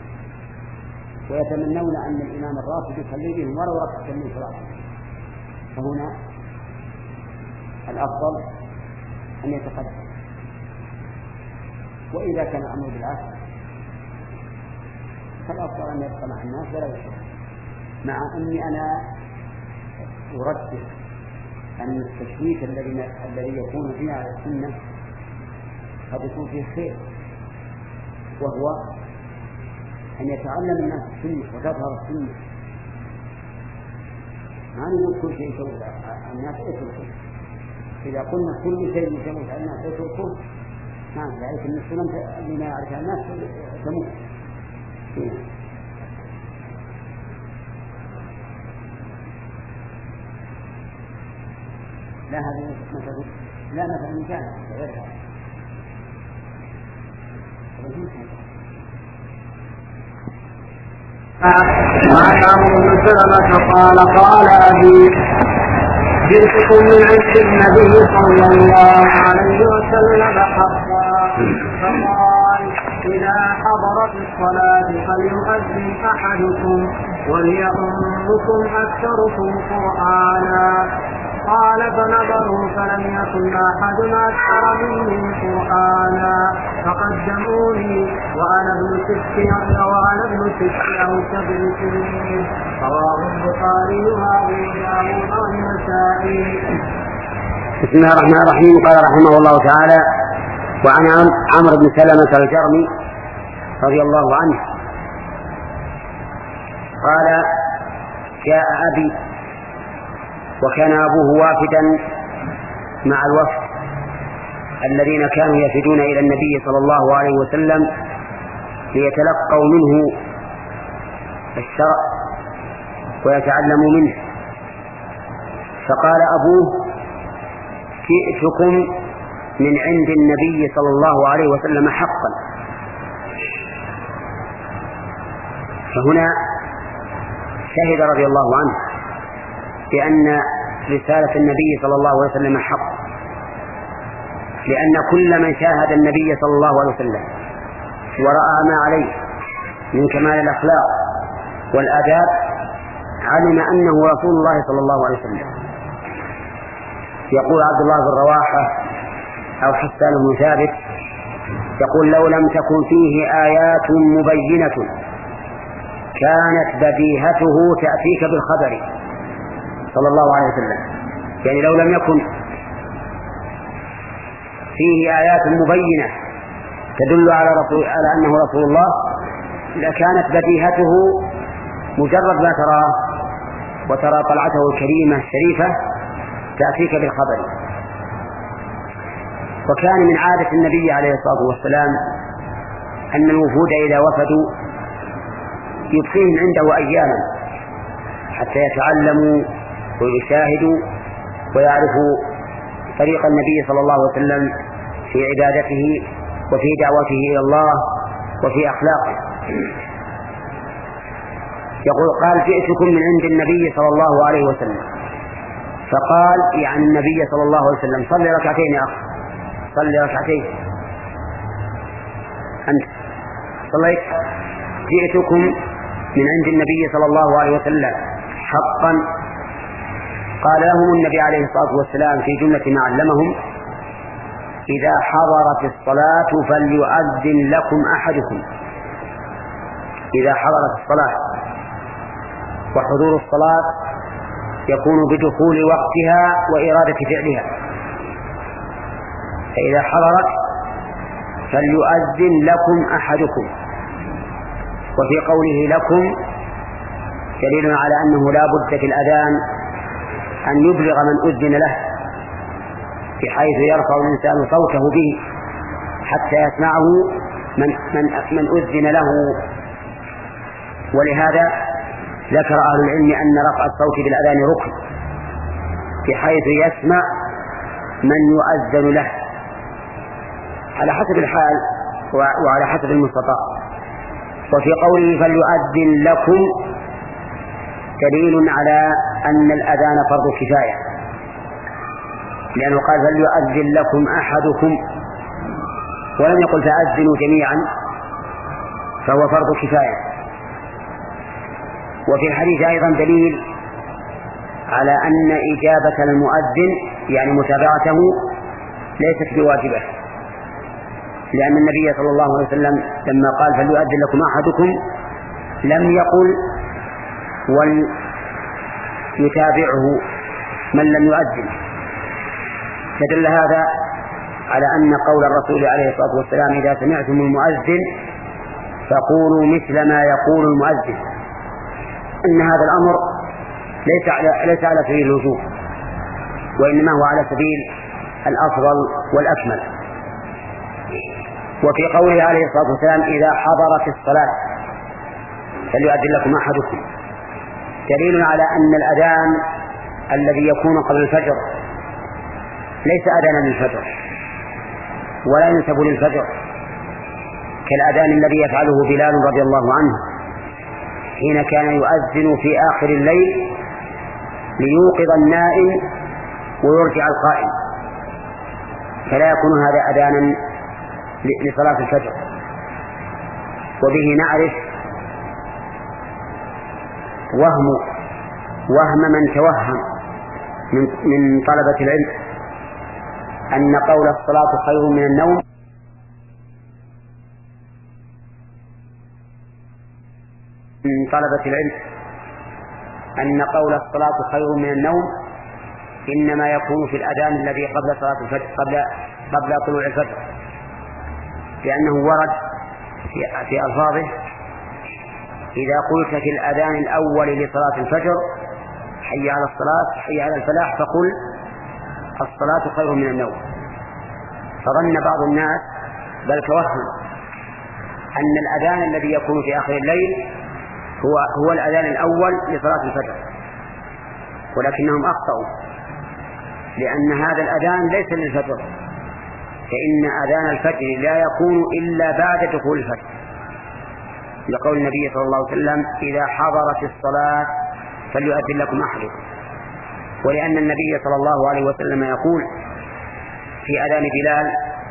ويتمنون أن الإمام الراتب يصلي بهم ولو ركعة من صلاة، فهنا الأفضل أن يتقدم. وإذا كان الأمر بالعكس فالأفضل أن يبقى مع الناس ولا يصلي، مع أني أنا أردد أن التشويش الذي الذي يكون فيه على السنة قد يكون فيه خير، وهو أن يتعلم الناس السنة وتظهر السنة. ما نقول كل شيء يسوي الناس يتركه، إذا قلنا كل شيء يسوي الناس يتركه نعم، ذلك أن السنة اللي ما يعرفها الناس تموت. لا هذه مثلا لا مثلا مثال غير هذا. وعن عمرو بن سلمة قال قال أبي: جئتكم من عند النبي صلى الله عليه وسلم حقا، فقال: إذا حضرت الصلاة فليؤذن أحدكم وليؤمكم أكثركم قرآنا. قال فنظروا فلم يكن أحد أكثر مني قرآنا فقدموني وأنا ابن ست وأنا ابن ست أو سبع سنين. رواه البخاري وأبو داود والنسائي. بسم الله الرحمن الرحيم. قال رحمه الله تعالى: وعن عمرو بن سلمة الجرمي رضي الله عنه قال: جاء أبي وكان أبوه وافدا مع الوفد الذين كانوا يفدون إلى النبي صلى الله عليه وسلم ليتلقوا منه الشرع ويتعلموا منه. فقال أبوه: جئتكم من عند النبي صلى الله عليه وسلم حقا. فهنا شهد رضي الله عنه بأن رسالة النبي صلى الله عليه وسلم حق، لأن كل من شاهد النبي صلى الله عليه وسلم ورأى ما عليه من كمال الأخلاق والآداب علم أنه رسول الله صلى الله عليه وسلم. يقول عبد الله بن رواحة أو حسان بن ثابت يقول: لو لم تكن فيه آيات مبينة كانت بديهته تأتيك بالخبر صلى الله عليه وسلم. يعني لو لم يكن فيه آيات مبينة تدل على, رسول على أنه رسول الله لكانت بديهته مجرد ما تراه وترى طلعته الكريمة الشريفة تأتيك بالخبر. وكان من عادة النبي عليه الصلاة والسلام أن الوفود إذا وفدوا يبقيهم عنده أياما حتى يتعلموا ويشاهدوا ويعرفوا طريق النبي صلى الله عليه وسلم في عبادته وفي دعوته إلى الله وفي أخلاقه. يقول: قال: جئتكم من عند النبي صلى الله عليه وسلم. فقال يعني النبي صلى الله عليه وسلم: صلي ركعتين يا أخ، صلي ركعتين أنت صليت. جئتكم من عند النبي صلى الله عليه وسلم حقا. قال لهم النبي عليه الصلاة والسلام في جملة ما علمهم: إذا حضرت الصلاة فليؤذن لكم أحدكم. إذا حضرت الصلاة، وحضور الصلاة يكون بدخول وقتها وإرادة فعلها، فإذا حضرت فليؤذن لكم أحدكم. وفي قوله لكم دليل على أنه لا بد في الأذان أن يبلغ من أذن له، بحيث يرفع الإنسان صوته به حتى يسمعه من, من, من أذن له. ولهذا ذكر أهل العلم أن رفع الصوت بالأذان ركن، بحيث يسمع من يؤذن له على حسب الحال وعلى حسب المستطاع. وفي قوله فليؤذن لكم دليل على أن الأذان فرض كفاية، لأنه قال فليؤذن لكم أحدكم ولم يقل فأذنوا جميعا، فهو فرض كفاية. وفي الحديث أيضا دليل على أن إجابة المؤذن يعني متابعته ليست بواجبة، لأن النبي صلى الله عليه وسلم لما قال فليؤذن لكم أحدكم لم يقل وليتابعه من لم يؤذن. فدل هذا على أن قول الرسول عليه الصلاة والسلام إذا سمعتم المؤذن فقولوا مثل ما يقول المؤذن، أن هذا الأمر ليس على, ليس على سبيل الوجوب، وإنما هو على سبيل الأفضل والأكمل. وفي قوله عليه الصلاة والسلام إذا حضرت الصلاة فليؤذن لكم أحدكم دليل على أن الأذان الذي يكون قبل الفجر ليس أذانا للفجر ولا ينسب للفجر، كالأذان الذي يفعله بلال رضي الله عنه حين كان يؤذن في آخر الليل ليوقظ النائم ويرجع القائم، فلا يكون هذا أذانا لصلاة الفجر. وبه نعرف وهم وهم من توهم من من طلبة العلم أن قول الصلاة خير من النوم من طلبة العلم أن قول الصلاة خير من النوم إنما يكون في الأذان الذي قبل صلاة الفجر قبل قبل طلوع الفجر، لأنه ورد في, في ألفاظه: إذا قلت في الأذان الأول لصلاة الفجر حي على الصلاة حي على الفلاح فقل الصلاة خير من النوم. فظن بعض الناس بل توهم أن الأذان الذي يكون في آخر الليل هو هو الأذان الأول لصلاة الفجر، ولكنهم أخطأوا، لأن هذا الأذان ليس للفجر، فإن أذان الفجر لا يكون إلا بعد دخول الفجر، لقول النبي صلى الله عليه وسلم: إذا حضرت الصلاة فليؤذن لكم أحدكم. ولأن النبي صلى الله عليه وسلم يقول في أذان بلال: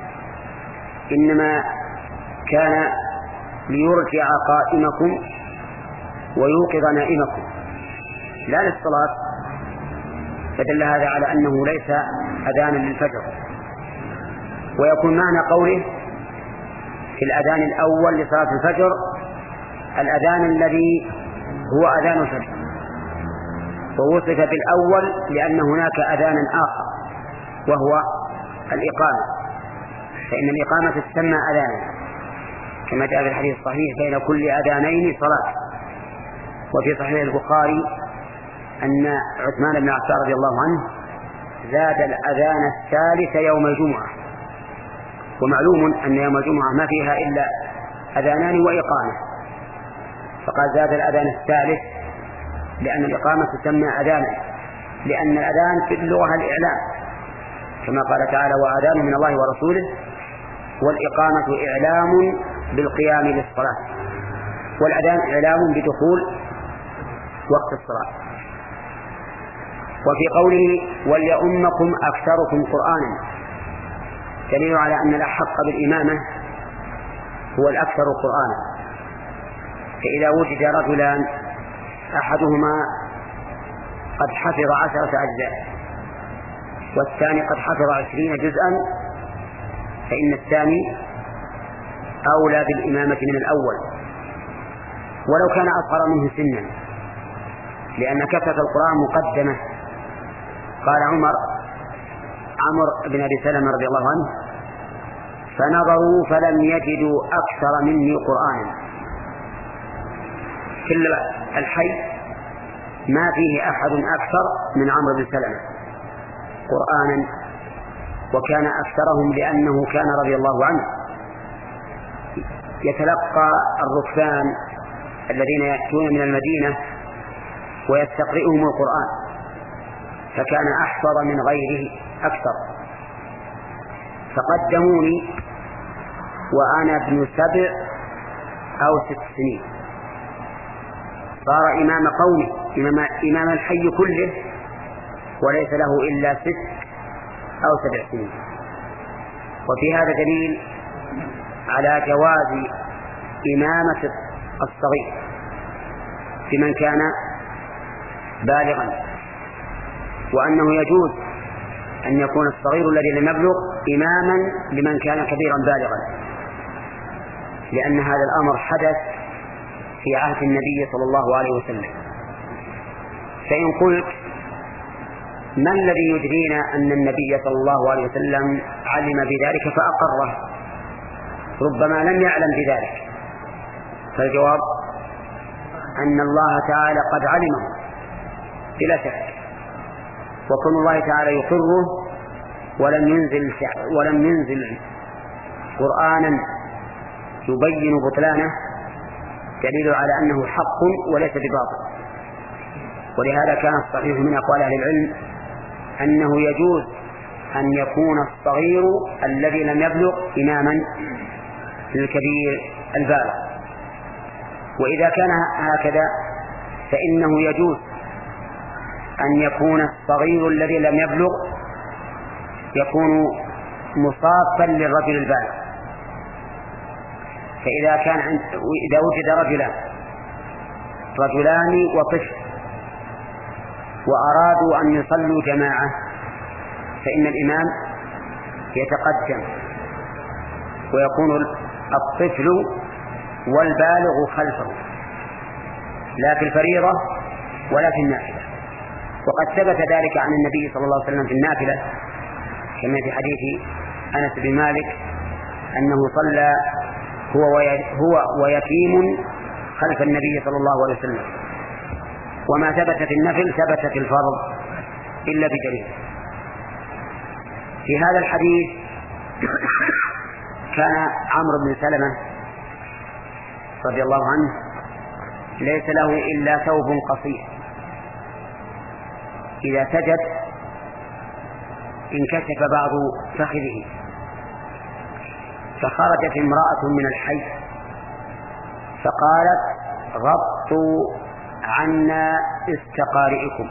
إنما كان ليرجع قائمكم ويوقظ نائمكم لا للصلاة، فدل هذا على أنه ليس أذانا للفجر. ويكون معنى قوله في الأذان الأول لصلاة الفجر الأذان الذي هو أذان الفجر، ووصف بالأول لأن هناك أذانا آخر وهو الإقامة، فإن الإقامة تسمى أذانا كما جاء في الحديث الصحيح: بين كل أذانين صلاة. وفي صحيح البخاري أن عثمان بن عفان رضي الله عنه زاد الأذان الثالث يوم الجمعة، ومعلوم أن يوم الجمعة ما فيها إلا أذانان وإقامة، فقال زاد الأذان الثالث لأن الإقامة تسمى أذانا، لأن الأذان في اللغة الإعلام كما قال تعالى: وأذان من الله ورسوله، والإقامة إعلام بالقيام للصلاة، والأذان إعلام بدخول وقت الصلاة. وفي قوله: وليؤمكم أكثركم قرآنا دليل على أن الأحق بالإمامة هو الأكثر قرآنا. فإذا وجد رجلان أحدهما قد حفظ عشرة أجزاء والثاني قد حفظ عشرين جزءا، فإن الثاني أولى بالإمامة من الأول ولو كان أصغر منه سنا، لأن كثرة القرآن مقدمة. قال عمر عمر بن أبي سلمة رضي الله عنه: فنظروا فلم يجدوا أكثر مني قرآنا. في الحي ما فيه أحد أكثر من عمرو بن سلمة قرآنا، وكان أكثرهم لأنه كان رضي الله عنه يتلقى الركبان الذين يأتون من المدينة ويستقرئهم القرآن، فكان أحفظ من غيره أكثر. فقدموني وأنا ابن سبع أو ست سنين، صار إمام قومي إمام, إمام الحي كله وليس له إلا ست أو سبع سنين. وفي هذا دليل على جواز إمامة الصغير في من كان بالغا، وأنه يجوز أن يكون الصغير الذي لم يبلغ إماما لمن كان كبيرا بالغا، لأن هذا الأمر حدث في عهد النبي صلى الله عليه وسلم. فإن قلت ما الذي يدرينا أن النبي صلى الله عليه وسلم علم بذلك فأقره، ربما لم يعلم بذلك؟ فالجواب أن الله تعالى قد علمه بلا شك، وكون الله تعالى يقره ولم ينزل ولم ينزل قرآنا يبين بطلانه دليل على أنه حق وليس بباطل. ولهذا كان الصحيح من أقوال أهل العلم أنه يجوز أن يكون الصغير الذي لم يبلغ إماما للكبير البالغ. وإذا كان هكذا فإنه يجوز أن يكون الصغير الذي لم يبلغ يكون مصافا للرجل البالغ. فإذا كان عند إذا وجد رجلان رجلان وطفل وأرادوا أن يصلوا جماعة فإن الإمام يتقدم ويكون الطفل والبالغ خلفه، لا في الفريضة ولا في النافلة. وقد ثبت ذلك عن النبي صلى الله عليه وسلم في النافلة كما في حديث أنس بن مالك أنه صلى هو هو ويتيم خلف النبي صلى الله عليه وسلم. وما ثبت في النفل ثبت في الفرض إلا بدليل. في هذا الحديث كان عمرو بن سلمة رضي الله عنه ليس له إلا ثوب قصير، إذا سجد انكشف بعض فخذه، فخرجت امرأة من الحي فقالت غطوا عنا استقارئكم.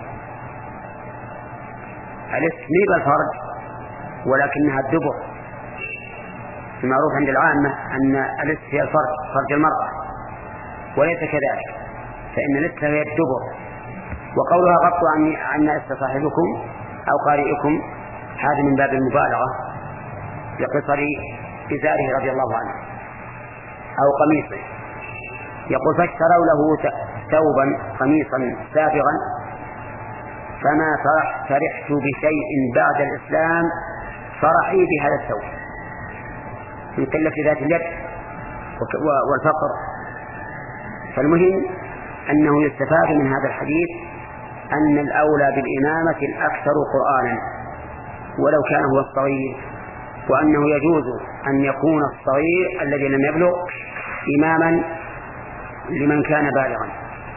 الاسم بالفرج ولكنها الدبر. المعروف عند العامة أن الاس هي الفرج، فرج المرأة، وليس كذلك، فإن الاس هي الدبر. وقولها غطوا عنا است صاحبكم أو قارئكم هذا من باب المبالغة لقصر إزاره رضي الله عنه أو قميصه. يقول فاشتروا له ثوبا قميصا سابغا فما فرح فرحت بشيء بعد الإسلام فرحي بهذا الثوب من قلة ذات اليد والفقر. فالمهم أنه يستفاد من هذا الحديث أن الأولى بالإمامة الأكثر قرآنا ولو كان هو الصغير، وأنه يجوز أن يكون الصغير الذي لم يبلغ إماما لمن كان بالغا.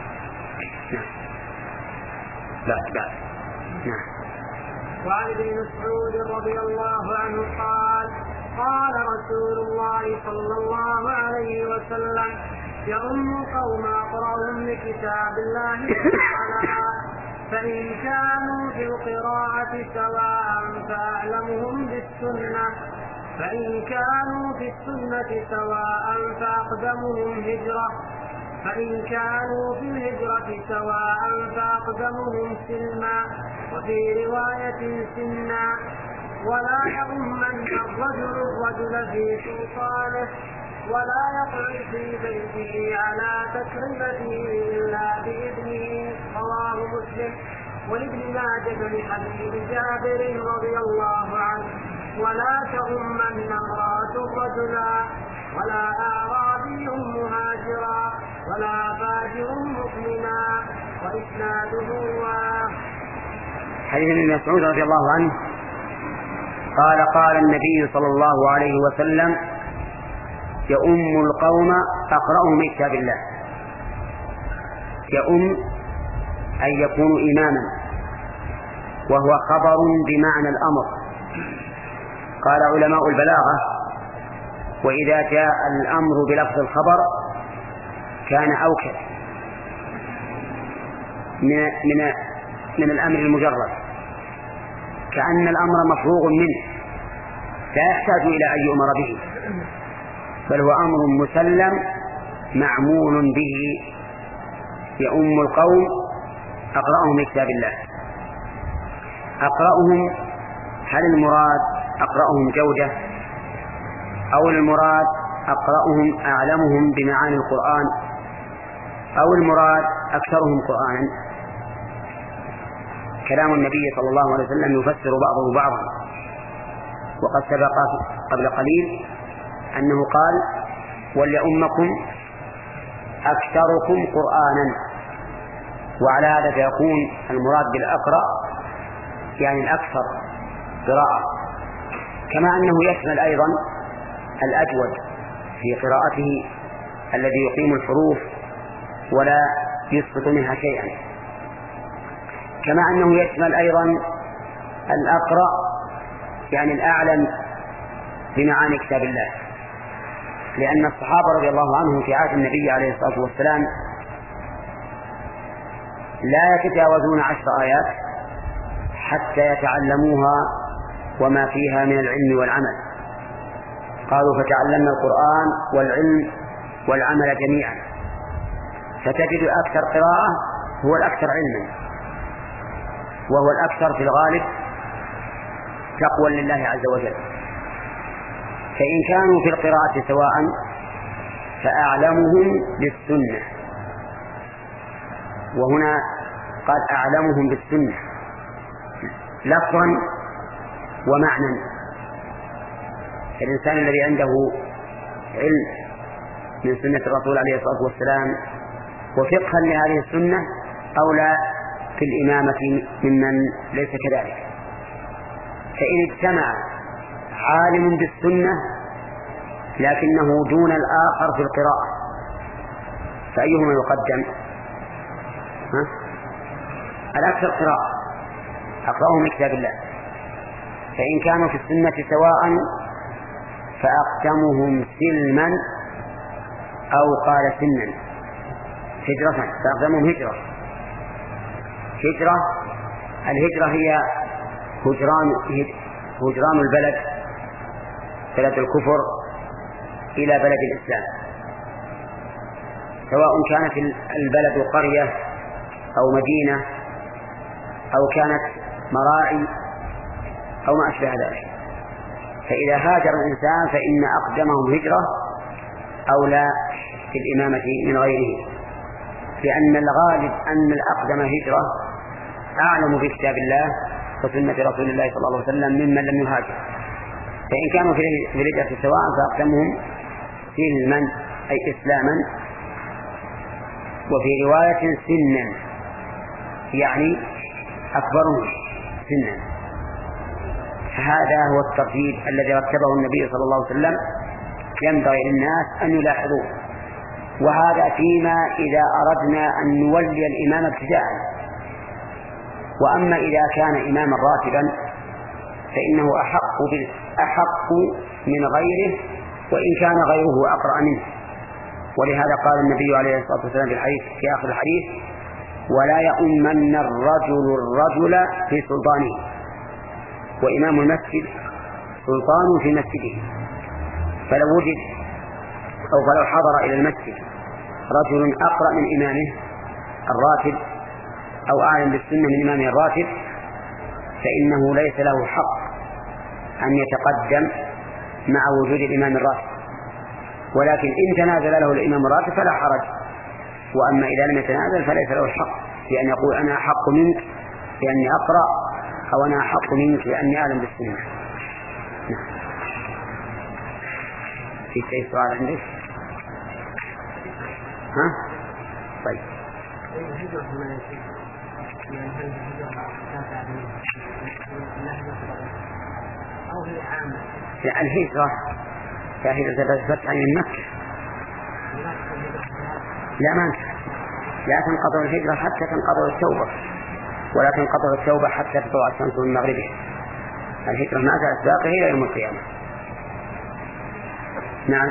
لا لا نعم. وعن ابن مسعود رضي الله عنه قال قال رسول الله صلى الله عليه وسلم يؤم قوم أقرأهم لكتاب الله تعالى فإن كانوا في القراءة سواء فأعلمهم بالسنة فإن كانوا في السنة سواء فأقدمهم هجرة فإن كانوا في الهجرة سواء فأقدمهم سلما وفي رواية سنا ولا يؤمن الرجل الرجل في سلطانه ولا يقعد في بيته على تكريمته إلا بإذنه. رواه مسلم. ولابن ماجه من حديث جابر رضي الله عنه ولا تؤمن امرأة رجلا ولا أعرابي مهاجرا ولا فاجر مؤمنا. وإسناده حديث ابن مسعود رضي الله عنه قال قال النبي صلى الله عليه وسلم يؤم القوم أقرأهم لكتاب الله. يؤم أن يكون إماما، وهو خبر بمعنى الأمر. قال علماء البلاغة وإذا جاء الأمر بلفظ الخبر كان أوكد من, من, من الأمر المجرد، كأن الأمر مفروغ منه لا يحتاج إلى أن يؤمر به، بل هو أمر مسلم معمول به. يؤم القوم أقرأهم لكتاب الله. أقرأهم هل المراد أقرأهم جودة أو المراد أقرأهم أعلمهم بمعاني القرآن أو المراد أكثرهم قرآنا؟ كلام النبي صلى الله عليه وسلم يفسر بعضه بعضا، وقد سبق قبل قليل أنه قال وليؤمكم أكثركم قرآنا، وعلى هذا فيكون المراد بالأقرأ يعني الأكثر قراءة، كما أنه يشمل أيضا الأجود في قراءته الذي يقيم الحروف ولا يسقط منها شيئا، كما أنه يشمل أيضا الأقرأ يعني الأعلم بمعاني كتاب الله، لأن الصحابة رضي الله عنهم في عهد النبي عليه الصلاة والسلام لا يتجاوزون عشر آيات حتى يتعلموها وما فيها من العلم والعمل. قالوا فتعلمنا القرآن والعلم والعمل جميعا، فتجد أكثر قراءة هو الأكثر علما، وهو الأكثر في الغالب تقوى لله عز وجل. فإن كانوا في القراءة سواء فأعلمهم بالسنة، وهنا قال أعلمهم بالسنة لفظا ومعنى. الإنسان الذي عنده علم من سنة الرسول عليه الصلاة والسلام وفقها لهذه السنة أولى في الإمامة ممن ليس كذلك. فإن اجتمع عالم بالسنة لكنه دون الآخر في القراءة فأيهما يقدم؟ ها؟ الأكثر قراءة، أقرأهم كتاب الله. فإن كانوا في السنة سواء فأقدمهم سلما أو قال سنا هجرة، فأقدمهم هجرة. هجرة الهجرة هي هجران هجران البلد، بلد الكفر إلى بلد الإسلام، سواء كانت البلد قرية أو مدينة أو كانت مراعي أو ما أشبه ذلك. فإذا هاجر الإنسان فإن أقدمهم هجرة أولى في الإمامة من غيره، لأن الغالب أن الأقدم هجرة أعلم بكتاب الله وسنة رسول الله صلى الله عليه وسلم ممن لم يهاجر. فإن كانوا في الهجرة سواء فأقدمهم سلما أي إسلاما، وفي رواية سنا يعني أكبرهم سنا. هذا هو الترتيب الذي رتبه النبي صلى الله عليه وسلم، ينبغي للناس أن يلاحظوه. وهذا فيما إذا أردنا أن نولي الإمام ابتداء. وأما إذا كان إماما راتبا فإنه أحق, أحق من غيره وإن كان غيره أقرأ منه. ولهذا قال النبي عليه الصلاة والسلام في الحديث في آخر الحديث: ولا يؤمن الرجل الرجل في سلطانه. وإمام المسجد سلطان في مسجده، فلو وجد أو فلو حضر إلى المسجد رجل أقرأ من إمامه الراتب أو أعلم بالسنة من إمامه الراتب فإنه ليس له حق أن يتقدم مع وجود الإمام الراتب. ولكن إن تنازل له الإمام الراتب فلا حرج. وأما إذا لم يتنازل فليس له الحق بأن يقول أنا أحق منك لأني أقرأ، أو أنا أحق منك لأني أعلم بالسنة. في شيء سؤال عندك؟ ها؟ طيب. لا، الهجرة فهجرة تثبت عن مكة لا ما لا تنقطع الهجرة حتى تنقطع التوبة، ولا تنقطع التوبة حتى تطلع الشمس من مغربها. الهجرة ما زالت باقية إلى يوم القيامة. نعم.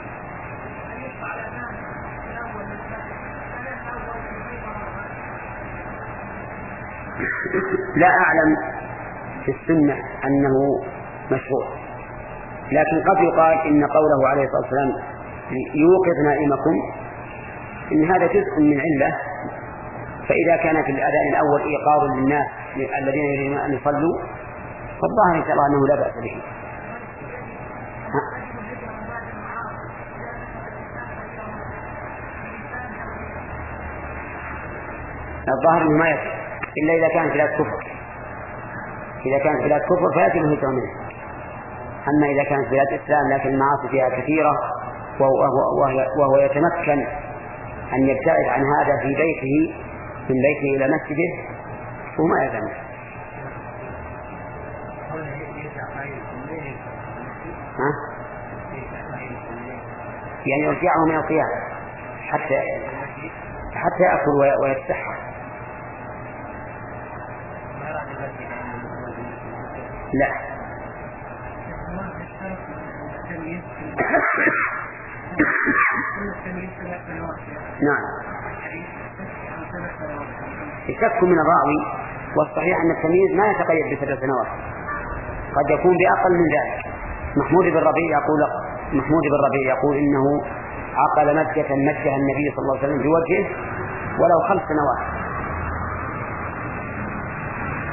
لا أعلم في السنة أنه مشروع، لكن قد يقال إن قوله عليه الصلاة والسلام يوقظ نائمكم إن هذا جزء من علة. فإذا كان في الأذان الأول إيقاظ للناس الذين يريدون أن يصلوا فالظاهر إن شاء الله أنه لا بأس به. الظاهر أنه ما يكفي إلا إذا كان بلاد كفر. إذا كانت بلاد كفر فيأتي الهجرة منه. أما إذا كانت بلاد إسلام لكن المعاصي فيها كثيرة وهو, وهو يتمكن أن يبتعد عن هذا في بيته من بيته إلى مسجده وما يزال. ها؟ يعني يرجعه من القيام حتى حتى يأكل ويتسحر. لا نعم يشك من الراوي، والصحيح أن التمييز ما يتقيد بسبع سنوات، قد يكون بأقل من ذلك. محمود بن ربيع يقول محمود بن ربيع يقول إنه عقل مجة مجها النبي صلى الله عليه وسلم بوجهه ولو خمس سنوات.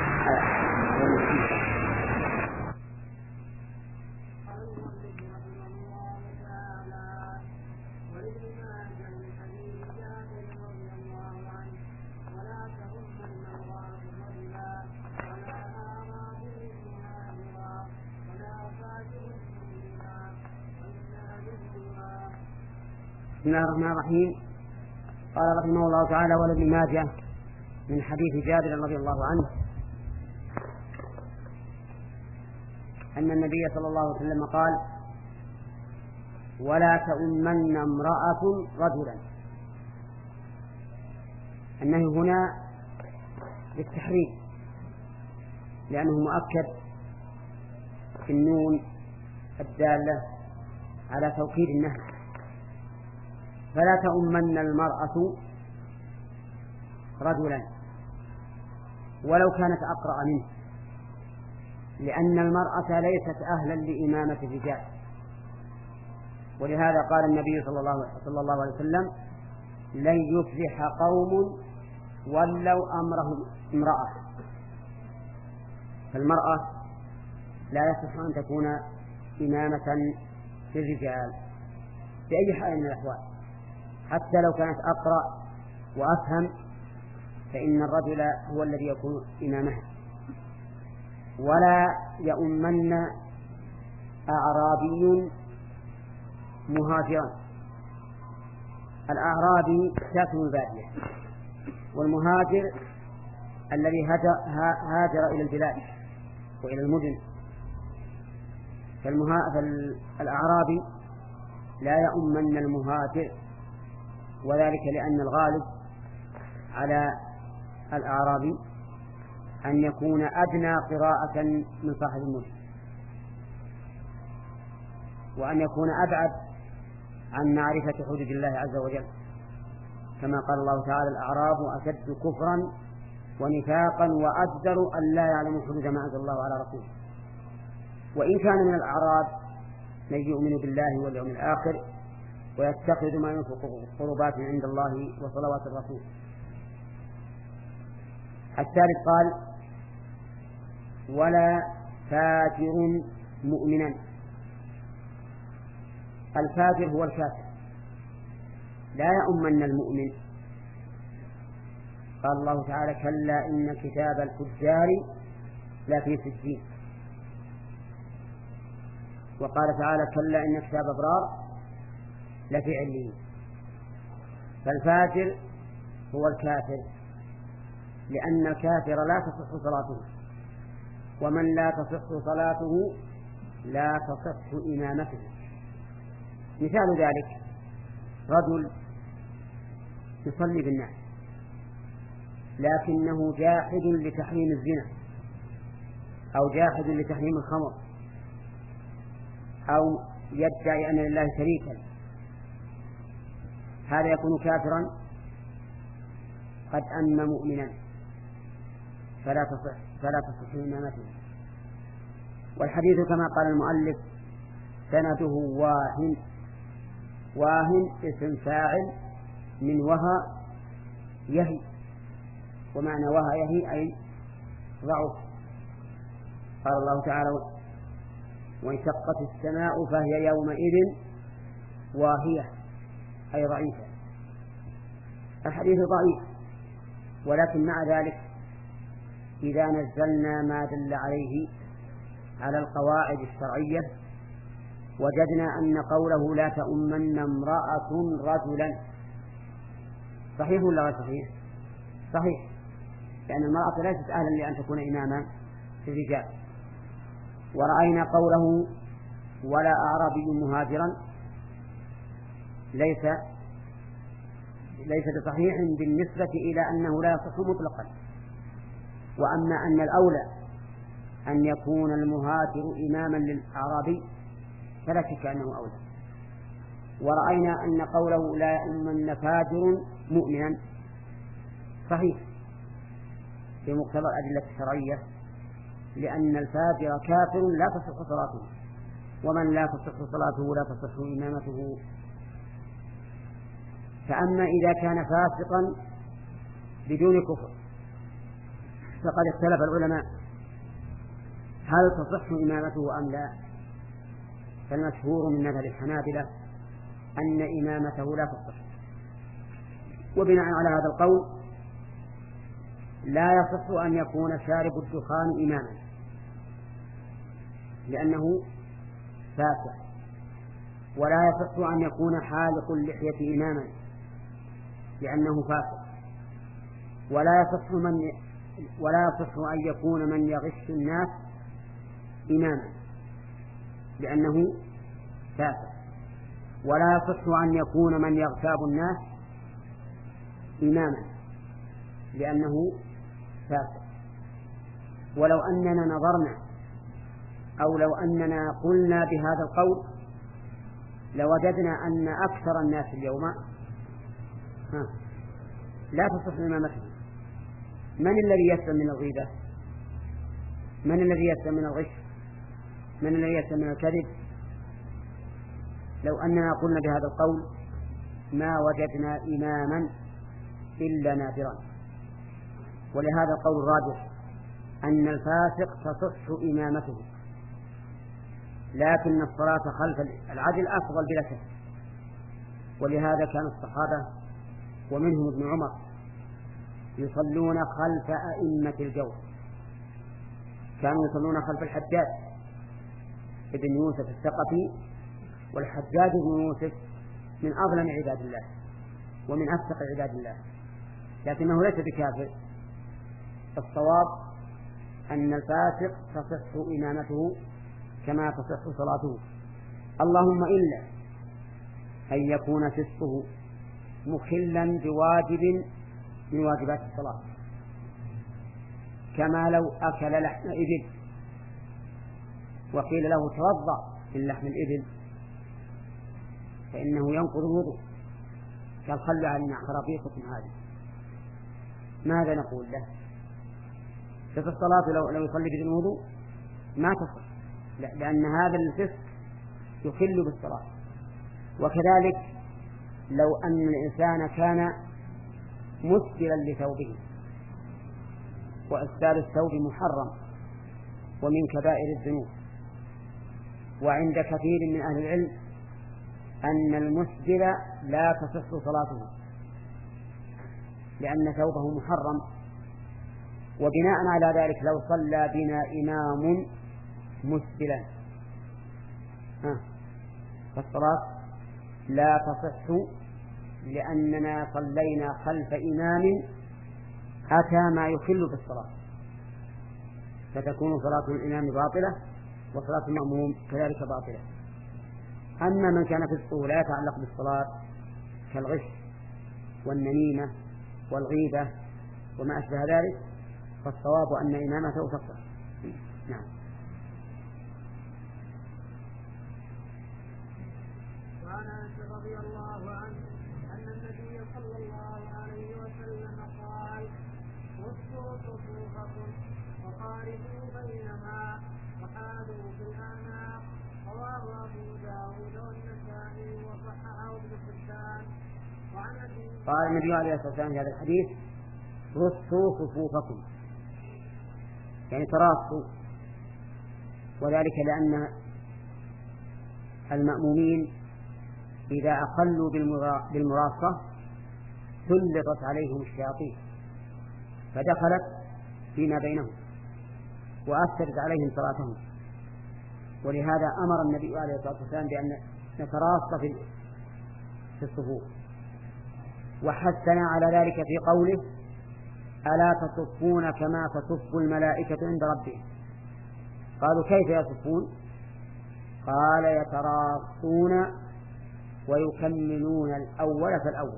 بسم الله الرحمن الرحيم. قال رحمه الله تعالى: ولابن ماجه من حديث جابر رضي الله عنه أن النبي صلى الله عليه وسلم قال: ولا تؤمن امرأة رجلا. النهي هنا بالتحريم لأنه مؤكد في النون الدالة على توكيد النهي. فلا تؤمن المرأة رجلا ولو كانت أقرأ منه، لأن المرأة ليست أهلا لإمامة الرجال. ولهذا قال النبي صلى الله, صلى الله عليه وسلم: لن يفلح قوم ولوا أمرهم امرأة. فالمرأة لا يصح أن تكون إمامة في الرجال بأي حال من الأحوال، حتى لو كانت أقرأ وأفهم، فإن الرجل هو الذي يكون إمامها. ولا يؤمن أعرابي مهاجرا. الأعرابي ساكن البادية، والمهاجر الذي هاجر إلى البلاد وإلى المدن. فالأعرابي لا يؤمن المهاجر، وذلك لأن الغالب على الأعرابي أن يكون أدنى قراءة من صاحب الملك، وأن يكون أبعد عن معرفة حدود الله عز وجل، كما قال الله تعالى: الأعراب أشد كفرا ونفاقا وأجدر أن لا يعلموا حدود ما أنزل الله على رسوله. وإن كان من الأعراب من يؤمن بالله واليوم الآخر ويتخذ ما ينفق قربات عند الله وصلوات الرسول. الثالث قال: ولا فاجر مؤمنا. الفاجر هو الكافر، لا يؤمن المؤمن. قال الله تعالى: كلا إن كتاب الفجار لفي سجين. وقال تعالى: كلا إن كتاب أبرار لفي عليين. فالفاجر هو الكافر، لأن الكافر لا تصح صلاته، ومن لا تصح صلاته لا تصح إمامته. مثال ذلك: رجل يصلي بالناس لكنه جاحد لتحريم الزنا، أو جاحد لتحريم الخمر، أو يدعي أن لله شريكا، هذا يكون كافرا قد أم مؤمنا، فلا تصح فلا تصح إمامته. والحديث كما قال المؤلف سنده واهن. واهن اسم فاعل من وهى يهي، ومعنى وهى يهي أي ضعف. قال الله تعالى: وانشقت السماء فهي يومئذ واهية أي ضعيفة. الحديث ضعيف، ولكن مع ذلك إذا نزلنا ما دل عليه على القواعد الشرعية وجدنا أن قوله لا تؤمن امرأة رجلا صحيح ولا غير صحيح؟ صحيح، لأن المرأة ليست أهلا لأن تكون إماما في الرجال. ورأينا قوله ولا أعرابي مهاجرا ليس ليس بصحيح بالنسبة إلى أنه لا يصح مطلقا. وأما أن الأولى أن يكون المهاجر إماما للأعرابي فلا شك أنه أولى. ورأينا أن قوله لا يؤمن فاجر مؤمنا صحيح بمقتضى الأدلة الشرعية، لأن الفاجر كافر لا تصح صلاته، ومن لا تصح صلاته لا تصح إمامته. فأما إذا كان فاسقا بدون كفر فقد اختلف العلماء هل تصح إمامته أم لا. فالمشهور من مذهب الحنابلة أن إمامته لا تصح، وبناء على هذا القول لا يصح أن يكون شارب الدخان إماما، لأنه فاسق. ولا يصح أن يكون حالق اللحية إماما لأنه فاسق، ولا يصح من ولا يصح أن يكون من يغش الناس إماما لأنه فاسق، ولا يصح أن يكون من يغتاب الناس إماما لأنه فاسق. ولو أننا نظرنا أو لو أننا قلنا بهذا القول لوجدنا أن أكثر الناس اليوم ها لا تصح إمامته. من الذي يسلم من الغيبة؟ من الذي يسلم من الغش؟ من الذي يسلم من الكذب؟ لو أننا قلنا بهذا القول ما وجدنا إماما إلا نادرا. ولهذا القول الراجح أن الفاسق تصح إمامته، لكن الصلاة خلف العدل أفضل بلا شك. ولهذا كان الصحابة ومنهم ابن عمر يصلون خلف أئمة الجور، كانوا يصلون خلف الحجاج ابن يوسف الثقفي، والحجاج بن يوسف من أظلم عباد الله ومن أفسق عباد الله، لكنه ليس بكافر. الصواب أن الفاسق تصح إمامته كما تصح صلاته، اللهم إلا أن يكون فسقه مخلا بواجب من واجبات الصلاة، كما لو أكل لحم إبل وقيل له توضأ من لحم الإبل فإنه ينقض الوضوء كالخل عن خرابيقة هذه، ماذا نقول له؟ في الصلاة لو, لو يصلي بدون وضوء ما تصح، لأن هذا الفسق يخل بالصلاة. وكذلك لو أن الإنسان كان مسدلا لثوبه، وإسدال الثوب محرم ومن كبائر الذنوب، وعند كثير من أهل العلم أن المسدل لا تصح صلاته لأن ثوبه محرم، وبناء على ذلك لو صلى بنا إمام مسدلا فالصلاة لا تصح لأننا صلينا خلف إمام أتى ما يخل بالصلاة، فتكون صلاة الإمام باطلة وصلاة المأموم كذلك باطلة. أما من كان فسقه لا يتعلق بالصلاة كالغش والنميمة والغيبة وما أشبه ذلك فالصواب أن إمامته تصح. نعم. وعن أنس رضي الله عنه أن النبي صلى الله عليه وسلم قال: وصوا صفوفكم وقاربوا بينها وحاذوا في الأعناق، رواه أبو داود والنسائي وصححه ابن حبان. وعن أبي قال النبي عليه الصلاة والسلام في هذا الحديث: رصوا صفوفكم، يعني تراصوا، وذلك لأن المأمومين إذا أقلوا بالمراصة سلطت عليهم الشياطين فدخلت فيما بينهم وأثرت عليهم صلاتهم، ولهذا أمر النبي عليه الصلاة والسلام بأن نتراص في الصفوف، وحثنا على ذلك في قوله: ألا تصفون كما تصف الملائكة عند ربهم. قالوا: كيف يصفون؟ قال: يتراصون ويكملون الأول فالأول.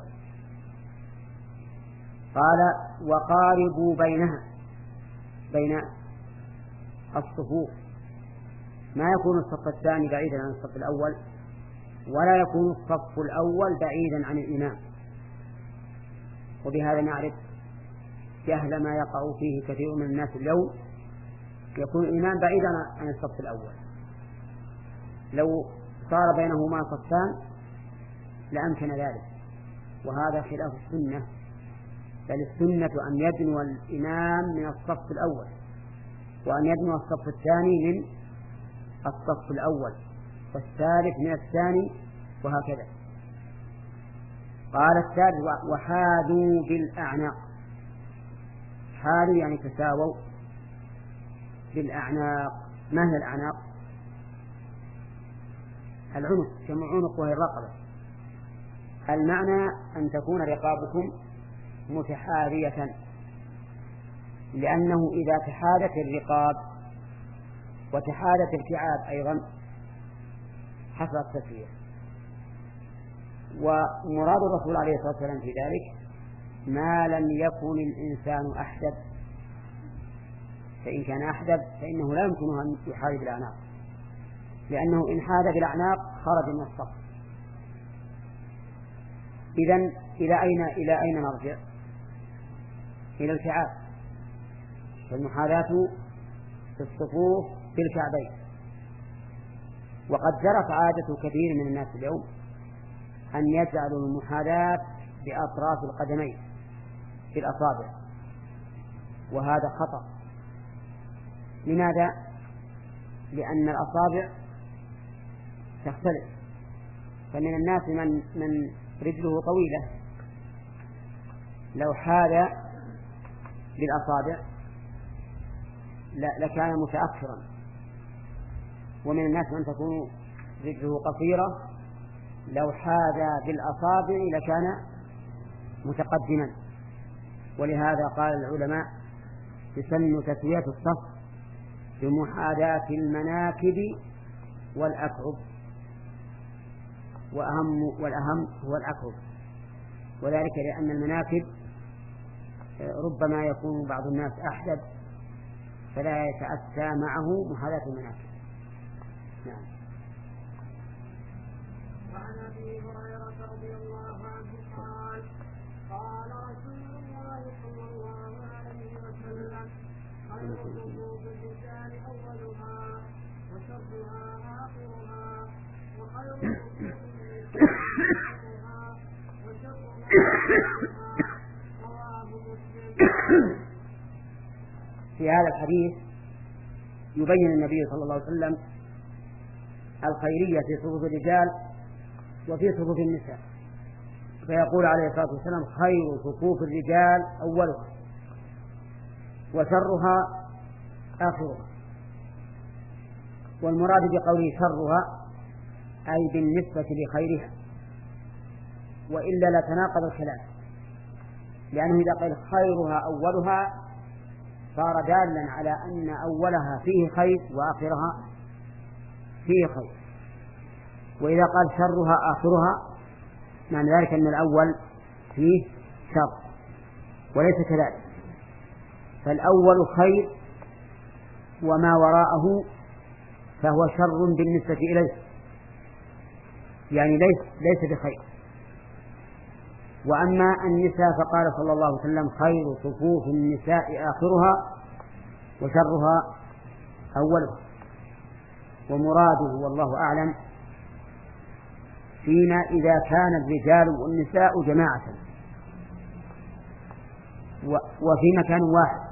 قال: وقاربوا بينها، بين الصفوف، ما يكون الصف الثاني بعيدا عن الصف الأول ولا يكون الصف الأول بعيدا عن الإمام. وبهذا نعرف جهل ما يقع فيه كثير من الناس اليوم، يكون الإمام بعيدا عن الصف الأول، لو صار بينهما صفان لأمكن ذلك، وهذا خلاف السنة، بل السنة أن يدنو الإمام من الصف الأول وأن يدنو الصف الثاني من الصف الأول والثالث من الثاني وهكذا. قال الثالث: وحاذوا بالأعناق. حاذوا يعني تساووا بالأعناق. ما هي الأعناق؟ العنق جمع عنق وهي الرقبة. المعنى أن تكون رقابكم متحاذية، لأنه إذا تحاذت الرقاب وتحاذت الكعاب أيضا حصل التسوية. ومراد الرسول عليه الصلاة والسلام في ذلك ما لم يكن الإنسان أحدب، فإن كان أحدب فإنه لا يمكنه أن يحاذي بالأعناق، لأنه إن حاذ بالأعناق خرج من الصف. إذن إلى أين إلى أين نرجع؟ إلى الكعاب، فالمحاذاة في الصفوف في الكعبين. وقد جرت عادة كثير من الناس اليوم أن يجعلوا المحاذاة بأطراف القدمين في الأصابع، وهذا خطأ. لماذا؟ لأن الأصابع تختلف، فمن الناس من من رجله طويلة لو حاذ بالأصابع لكان متأخرا، ومن الناس من تكون رجله قصيرة لو حاذ بالأصابع لكان متقدما. ولهذا قال العلماء تسن تسوية الصف بمحاذاة المناكب والأكعب، وأهم والأهم هو الأكعب، وذلك لأن المناكب ربما يكون بعض الناس أحدب فلا يتأتى معه محاذاة المناكب. نعم. وعن أبي هريرة رضي الله عنه قال قال رسول الله صلى الله عليه وسلم خير صفوف الرجال أولها وشرها آخرها وخير صفوف النساء آخرها وشرها آخرها. رواه مسلم. في هذا الحديث يبين النبي صلى الله عليه وسلم الخيرية في صفوف الرجال وفي صفوف النساء، فيقول عليه الصلاة والسلام خير صفوف الرجال أولها وشرها آخرها. والمراد بقوله شرها أي بالنسبة لخيرها، وإلا لتناقض الكلام، لأنه إذا قال خيرها أولها صار دالا على أن أولها فيه خير وآخرها فيه خير، وإذا قال شرها آخرها معنى ذلك أن الأول فيه شر، وليس كذلك، فالأول خير وما وراءه فهو شر بالنسبة إليه، يعني ليس, ليس بخير. وأما النساء فقال صلى الله عليه وسلم خير صفوف النساء آخرها وشرها أولها. ومراده والله أعلم فيما إذا كان الرجال والنساء جماعة وفي مكان واحد.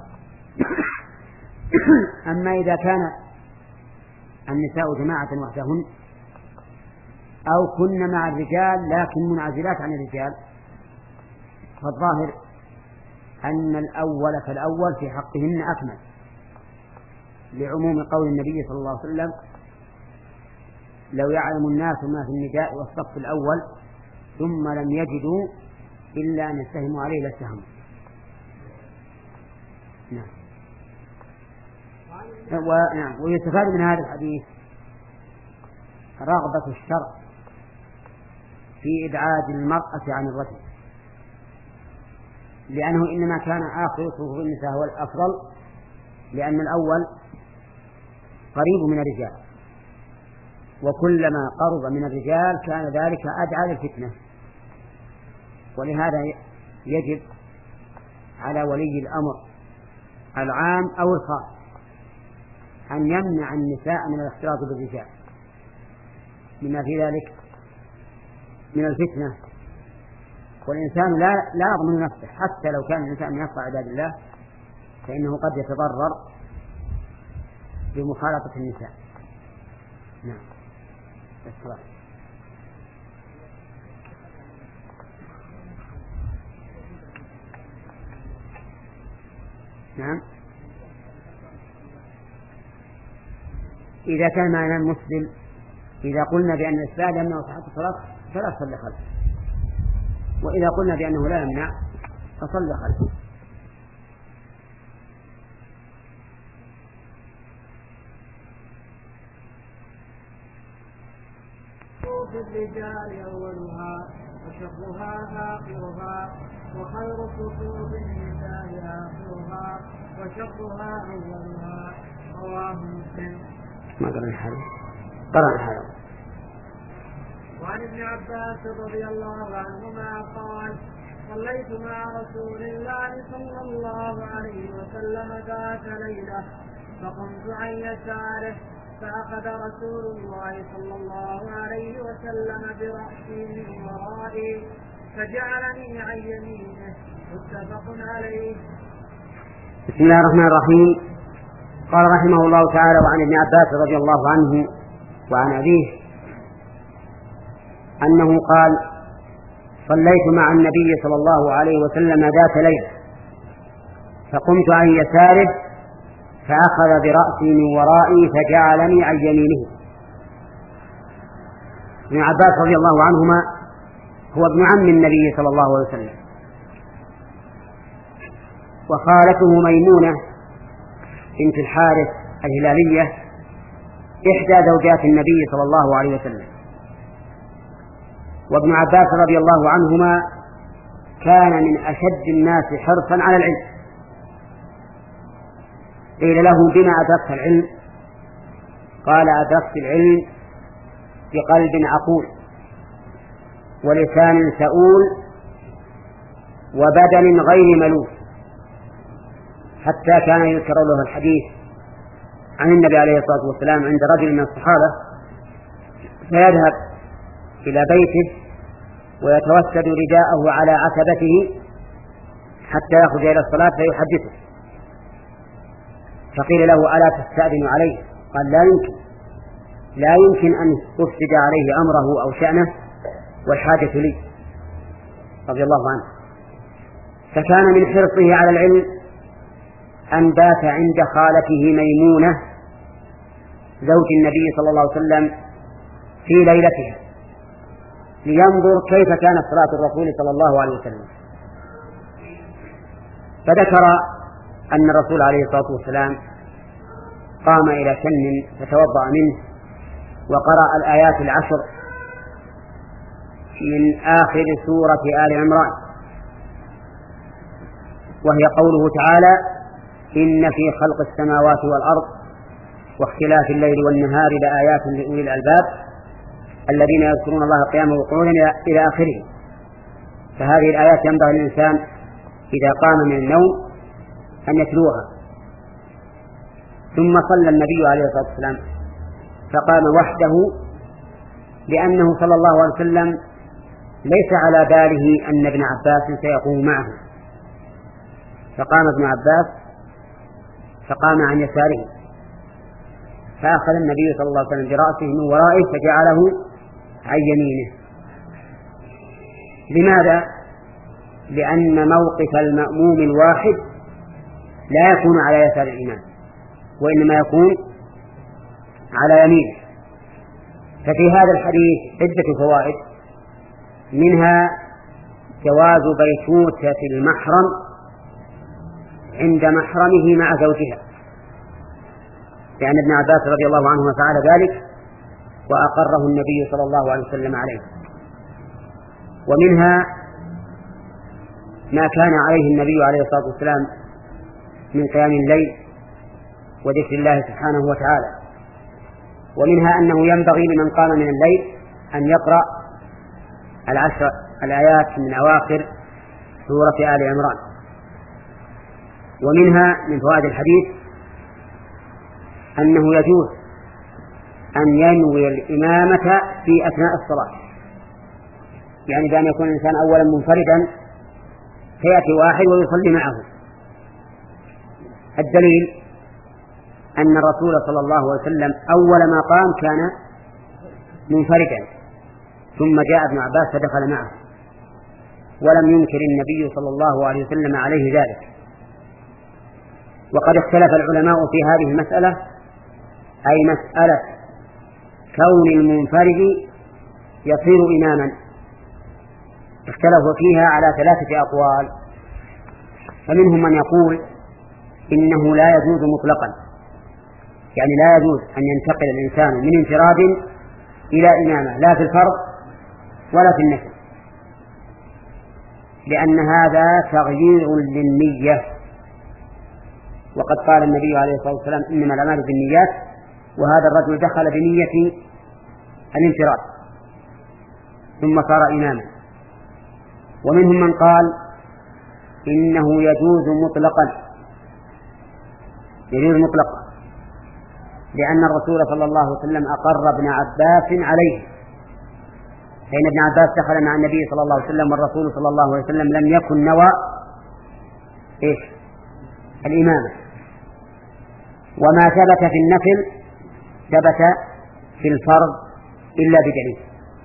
أما إذا كان النساء جماعة وحدهن أو كن مع الرجال لكن منعزلات عن الرجال، فالظاهر أن الأول فالأول في حقهن أكمل، لعموم قول النبي صلى الله عليه وسلم لو يعلم الناس ما في النداء والصف الأول ثم لم يجدوا إلا أن يستهموا عليه لاستهموا. نعم. ونعم. ويستفاد من هذا الحديث رغبة الشرع في إبعاد المرأة عن الرجل، لأنه إنما كان آخر صفوف النساء هو الأفضل، لأن الأول قريب من الرجال، وكلما قرب من الرجال كان ذلك أدعى للفتنة. ولهذا يجب على ولي الأمر العام أو الخاص أن يمنع النساء من الاختلاط بالرجال لما في ذلك من الفتنة. والإنسان لا لا يضمن نفسه، حتى لو كان الإنسان من يصنع عباد الله فإنه قد يتضرر بمخالطة النساء. نعم. الصلاة. نعم. إذا كان معنى المسلم إذا قلنا بأن الإسبال يمنع صحة الصلاة فلا تصلي خلفه، وإذا قلنا بأنه لا يمنع فصلي خلفه. في الرجال أولها وشرها آخرها، وخير صفوف النساء آخرها وشرها أولها. رواه مسلم. ما قرأنا هذا؟ قرأنا هذا. وعن ابن عباس رضي الله عنهما قال: صليت مع رسول الله صلى الله عليه وسلم ذات ليلة فقمت عن يساره فأخذ رسول الله صلى الله عليه وسلم برأسي من ورائي فجعلني عن يمينه. متفق عليه. بسم الله الرحمن الرحيم. قال رحمه الله تعالى: وعن ابن عباس رضي الله عنه وعن أبيه أنه قال: صليت مع النبي صلى الله عليه وسلم ذات ليلة فقمت عن يساره فأخذ برأسي من ورائي فجعلني عن يمينه. ابن عباس رضي الله عنهما هو ابن عم النبي صلى الله عليه وسلم، وخالته ميمونة بنت الحارث الهلالية إحدى زوجات النبي صلى الله عليه وسلم. وابن عباس رضي الله عنهما كان من أشد الناس حرصا على العلم. قيل له: بما أدركت العلم؟ قال: أدركت العلم بقلب عقول ولسان سؤول وبدن غير ملوث. حتى كان يذكر له الحديث عن النبي عليه الصلاة والسلام عند رجل من الصحابة فيذهب إلى بيته ويتوسد رداءه على عتبته حتى يخرج إلى الصلاة فيحدثه، فقيل له: ألا تستأذن عليه؟ قال: لا يمكن لا يمكن أن تفسد عليه أمره أو شأنه والحاجة لي، رضي الله عنه. فكان من حرصه على العلم أن بات عند خالته ميمونة زوج النبي صلى الله عليه وسلم في ليلتها لينظر كيف كانت صلاة الرسول صلى الله عليه وسلم. فذكر أن الرسول عليه الصلاة والسلام قام إلى شن فتوضأ منه وقرأ الآيات العشر من آخر سورة آل عمران، وهي قوله تعالى: إن في خلق السماوات والأرض واختلاف الليل والنهار لآيات لأولي الألباب الذين يذكرون الله قياما وقعودا إلى آخره. فهذه الآيات ينبغي الإنسان إذا قام من النوم أن يتلوها. ثم صلى النبي عليه الصلاة والسلام فقام وحده، لأنه صلى الله عليه وسلم ليس على باله أن ابن عباس سيقوم معه، فقام ابن عباس فقام عن يساره فأخذ النبي صلى الله عليه وسلم برأسه من ورائه فجعله عن يمينه. لماذا؟ لأن موقف المأموم الواحد لا يكون على يسار الإمام وإنما يكون على يمينه. ففي هذا الحديث عدة فوائد، منها جواز بيتوتة المحرم عند محرمه مع زوجها، لأن ابن عباس رضي الله عنهما فعل ذلك وأقره النبي صلى الله عليه وسلم عليه. ومنها ما كان عليه النبي عليه الصلاة والسلام من قيام الليل وذكر الله سبحانه وتعالى. ومنها أنه ينبغي لمن قام من الليل أن يقرأ العشر الآيات من أواخر سورة آل عمران. ومنها من فوائد الحديث أنه يجوز أن ينوي الإمامة في أثناء الصلاة، يعني بأن يكون الإنسان أولا منفردا فيأتي واحد ويصلي معه. الدليل أن الرسول صلى الله عليه وسلم أول ما قام كان منفردا، ثم جاء ابن عباس فدخل معه، ولم ينكر النبي صلى الله عليه وسلم عليه ذلك. وقد اختلف العلماء في هذه المسألة، أي مسألة كون المنفرد يصير إماما اختلفوا فيها على ثلاثة أقوال. فمنهم من يقول إنه لا يجوز مطلقا، يعني لا يجوز أن ينتقل الإنسان من انفراد إلى إمامة لا في الفرض ولا في النفل، لأن هذا تغيير للنية، وقد قال النبي عليه الصلاة والسلام إنما الأعمال بالنيات، وهذا الرجل دخل بنية الانفراد ثم صار إماما. ومنهم من قال إنه يجوز مطلقا، يجوز مطلقا لأن الرسول صلى الله عليه وسلم أقر ابن عباس عليه، فإن ابن عباس دخل مع النبي صلى الله عليه وسلم والرسول صلى الله عليه وسلم لم يكن نوى إيش الإمامة، وما ثبت في النفل ثبت في الفرض إلا بدليل.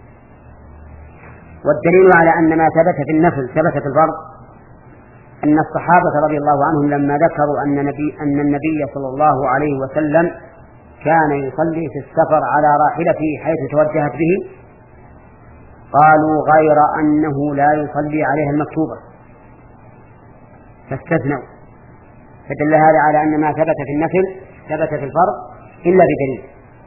والدليل على أن ما ثبت في النفل ثبت في الفرض أن الصحابة رضي الله عنهم لما ذكروا أن, نبي أن النبي صلى الله عليه وسلم كان يصلي في السفر على راحلته حيث توجهت به، قالوا غير أنه لا يصلي عليها المكتوبة، فاستثنوا، فدل هذا على أن ما ثبت في النفل ثبت في الفرض إلا بدليل.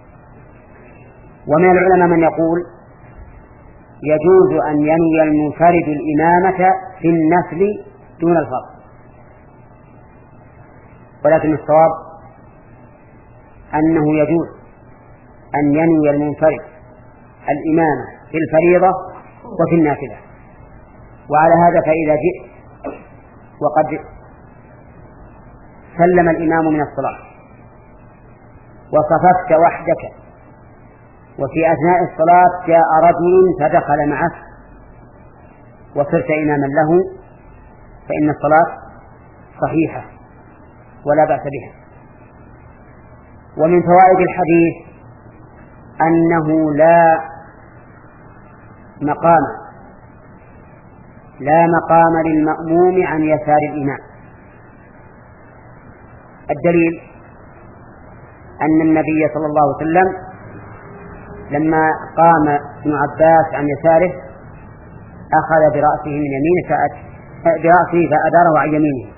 ومن العلماء من يقول يجوز أن ينوي المنفرد الإمامة في النفل دون الفرض، ولكن الصواب أنه يجوز أن ينوي المنفرد الإمامة في الفريضة وفي النافلة. وعلى هذا فإذا جئت وقد سلم الإمام من الصلاة وصففت وحدك وفي أثناء الصلاة جاء رجل فدخل معك وصرت إماما له، فإن الصلاة صحيحة ولا بأس بها. ومن فوائد الحديث أنه لا مقام لا مقام للمأموم عن يسار الإمام. الدليل أن النبي صلى الله عليه وسلم لما قام ابن عباس عن يساره أخذ برأسه من يمينه برأسه فأداره عن يمينه.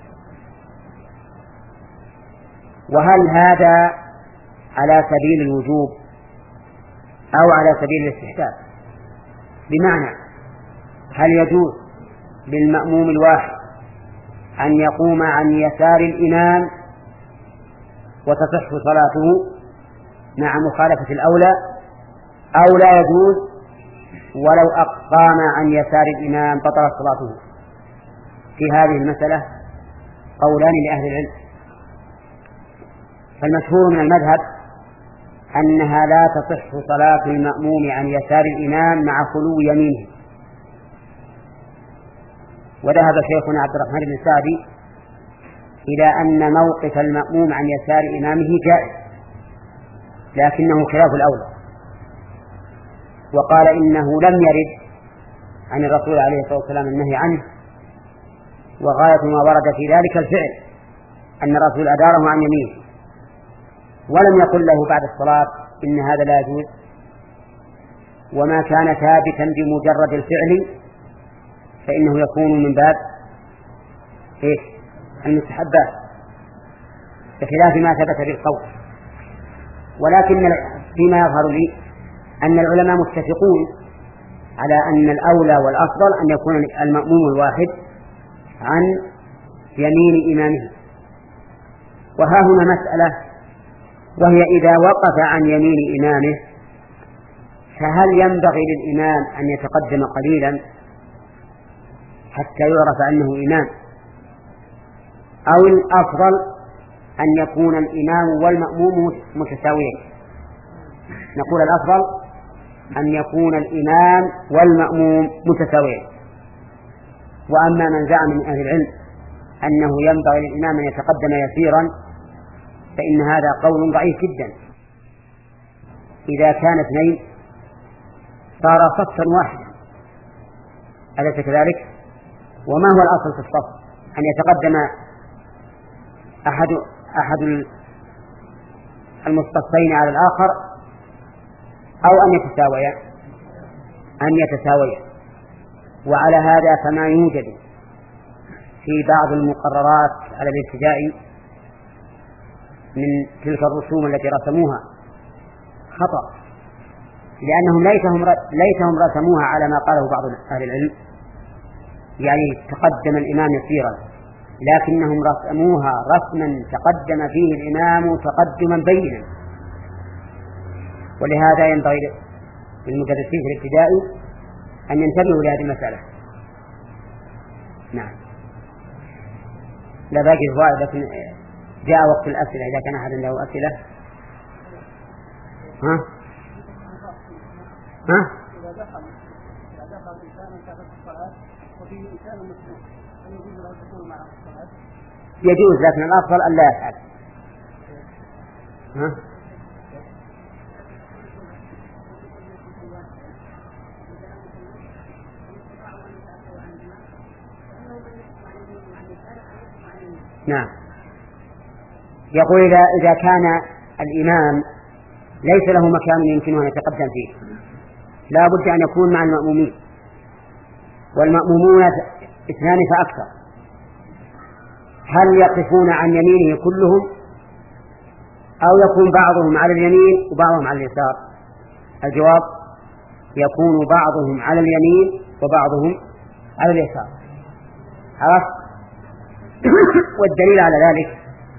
وهل هذا على سبيل الوجوب أو على سبيل الاستحباب؟ بمعنى هل يجوز للمأموم الواحد أن يقوم عن يسار الإمام وتصح صلاته مع مخالفة الأولى، أو لا يجوز ولو أقام عن يسار الإمام بطلت صلاته؟ في هذه المسألة قولان لأهل العلم. فالمشهور من المذهب أنها لا تصح صلاة المأموم عن يسار الإمام مع خلو يمينه. وذهب شيخنا عبد الرحمن بن سعدي إلى أن موقف المأموم عن يسار إمامه جائز لكنه خلاف الأولى، وقال إنه لم يرد عن الرسول عليه الصلاة والسلام النهي عنه، وغاية ما ورد في ذلك الفعل أن الرسول أداره عن يمينه ولم يقل له بعد الصلاة إن هذا لا يجوز. وما كان ثابتا بمجرد الفعل فإنه يكون من باب إيه؟ المستحبات، بخلاف ما ثبت بالقول. ولكن فيما يظهر لي أن العلماء متفقون على أن الأولى والأفضل أن يكون المأموم الواحد عن يمين إمامه. وها هنا مسألة، وهي إذا وقف عن يمين إمامه فهل ينبغي للإمام أن يتقدم قليلا حتى يعرف أنه إمام، أو الأفضل أن يكون الإمام والمأموم متساويين؟ نقول الأفضل أن يكون الإمام والمأموم متساويين. وأما من زعم من أهل العلم أنه ينبغي للإمام أن يتقدم يسيرا فإن هذا قول ضعيف جدا. إذا كان اثنين صار صفا واحدا، أليس كذلك؟ وما هو الأصل في الصف؟ أن يتقدم أحد أحد المصطفين على الآخر، أو أن يتساويا أن يتساويا. وعلى هذا فما يوجد في بعض المقررات على الابتداء من تلك الرسوم التي رسموها خطأ، لأنهم ليتهم ليتهم رسموها على ما قاله بعض أهل العلم، يعني تقدم الإمام يسيرا، لكنهم رسموها رسما تقدم فيه الإمام تقدما بينا. ولهذا ينبغي للمدرسين في الابتداء أن ينتبهوا لهذه المسألة. نعم. لا باقي الفوائد، لكن جاء وقت الأسئلة إذا كان أحد له أسئلة. ها؟ ها؟ يجوز، لكن الأفضل أن لا يفعل. ها؟ نعم. يقول إذا إذا كان الإمام ليس له مكان يمكنه أن يتقدم فيه، لا بد أن يكون مع المأمومين، والمأمومون اثنان فأكثر، هل يقفون عن يمينه كلهم أو يكون بعضهم على اليمين وبعضهم على اليسار؟ الجواب يكون بعضهم على اليمين وبعضهم على اليسار. عرفت؟ والدليل على ذلك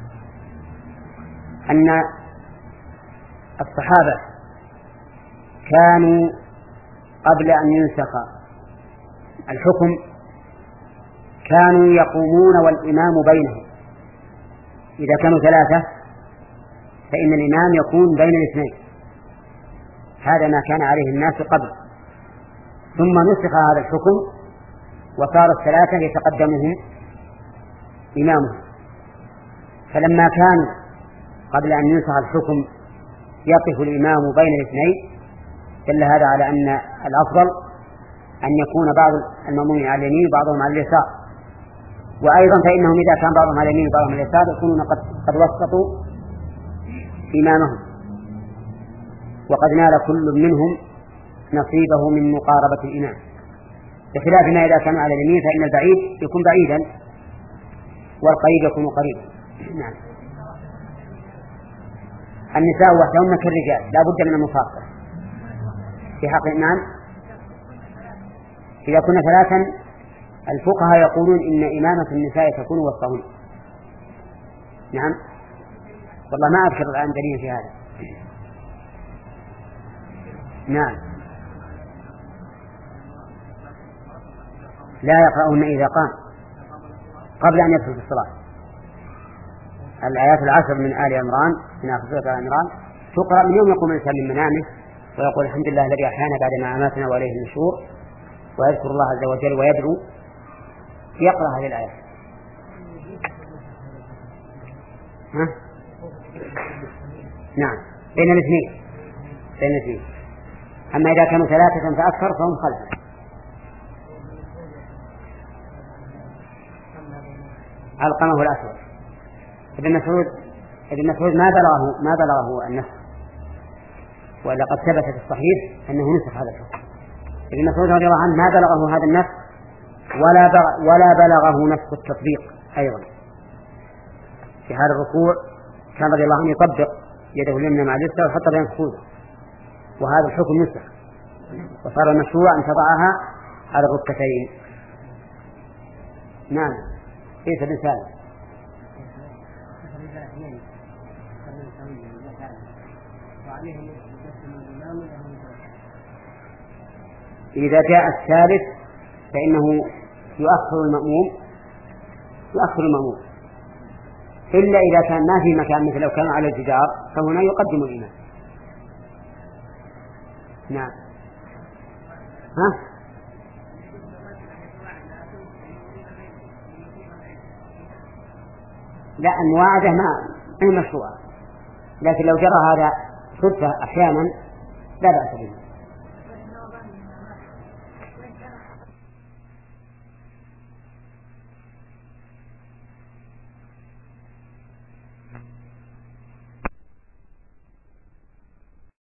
أن الصحابة كانوا قبل أن ينسخ الحكم كانوا يقومون والإمام بينهم، إذا كانوا ثلاثة فإن الإمام يكون بين الاثنين، هذا ما كان عليه الناس قبل، ثم نسخ هذا الحكم وصار الثلاثة يتقدمهم إمامهم. فلما كان قبل أن ينسخ الحكم يقف الإمام بين الاثنين دل هذا على أن الأفضل أن يكون بعض المأمومين على اليمين وبعضهم على اليسار. وأيضا فإنهم إذا كان بعضهم على اليمين وبعضهم على اليسار يكونون قد, قد وسطوا إمامهم، وقد نال كل منهم نصيبه من مقاربة الإمام، بخلاف ما إذا كانوا على اليمين فإن البعيد يكون بعيدا والقريب يكون قريبا. نعم. النساء وحدهن كالرجال لا بد من المفاصلة في حق الإمام. إذا كنا ثلاثا الفقهاء يقولون إن إمامة النساء تكون وسطهن. نعم. والله ما أذكر الآن دليل في هذا. نعم. لا يقرأهن إذا قام قبل أن يدخل في الصلاة. الآيات العشر من آل عمران من آخر سورة آل عمران تقرأ من يوم يقوم الإنسان من منامه ويقول الحمد لله الذي أحيانا بعد ما أماتنا وإليه النشور، ويذكر الله عز وجل ويدعو، يقرأ هذه الآيات. ها؟ نعم، بين الاثنين بين الاثنين. أما إذا كانوا ثلاثة فأكثر فهم خلفه. علقمه الأسود. ابن مسعود ابن مسعود ما بلغه ما بلغه النسخ، وإلا قد ثبت في الصحيح أنه نسخ هذا الحكم. ابن مسعود رضي الله عنه ما بلغه هذا النسخ ولا ولا بلغه نسخ التطبيق أيضا. في هذا الركوع كان رضي الله عنه يطبق يده اليمنى مع اليسرى ويحط بين خدوده، وهذا الحكم نسخ، وصار المشروع أن تضعها على الركبتين. نعم. كيف الإنسان؟ إذا جاء الثالث فإنه يؤخر المأموم يؤخر المأموم إلا إذا كان ما في مكان، مثل لو كان على الجدار فهنا يقدم الإمام. نعم. ها؟ لا، المواعدة ما هي مشروعة، لكن لو جرى هذا صدفة أحيانا لا بأس به.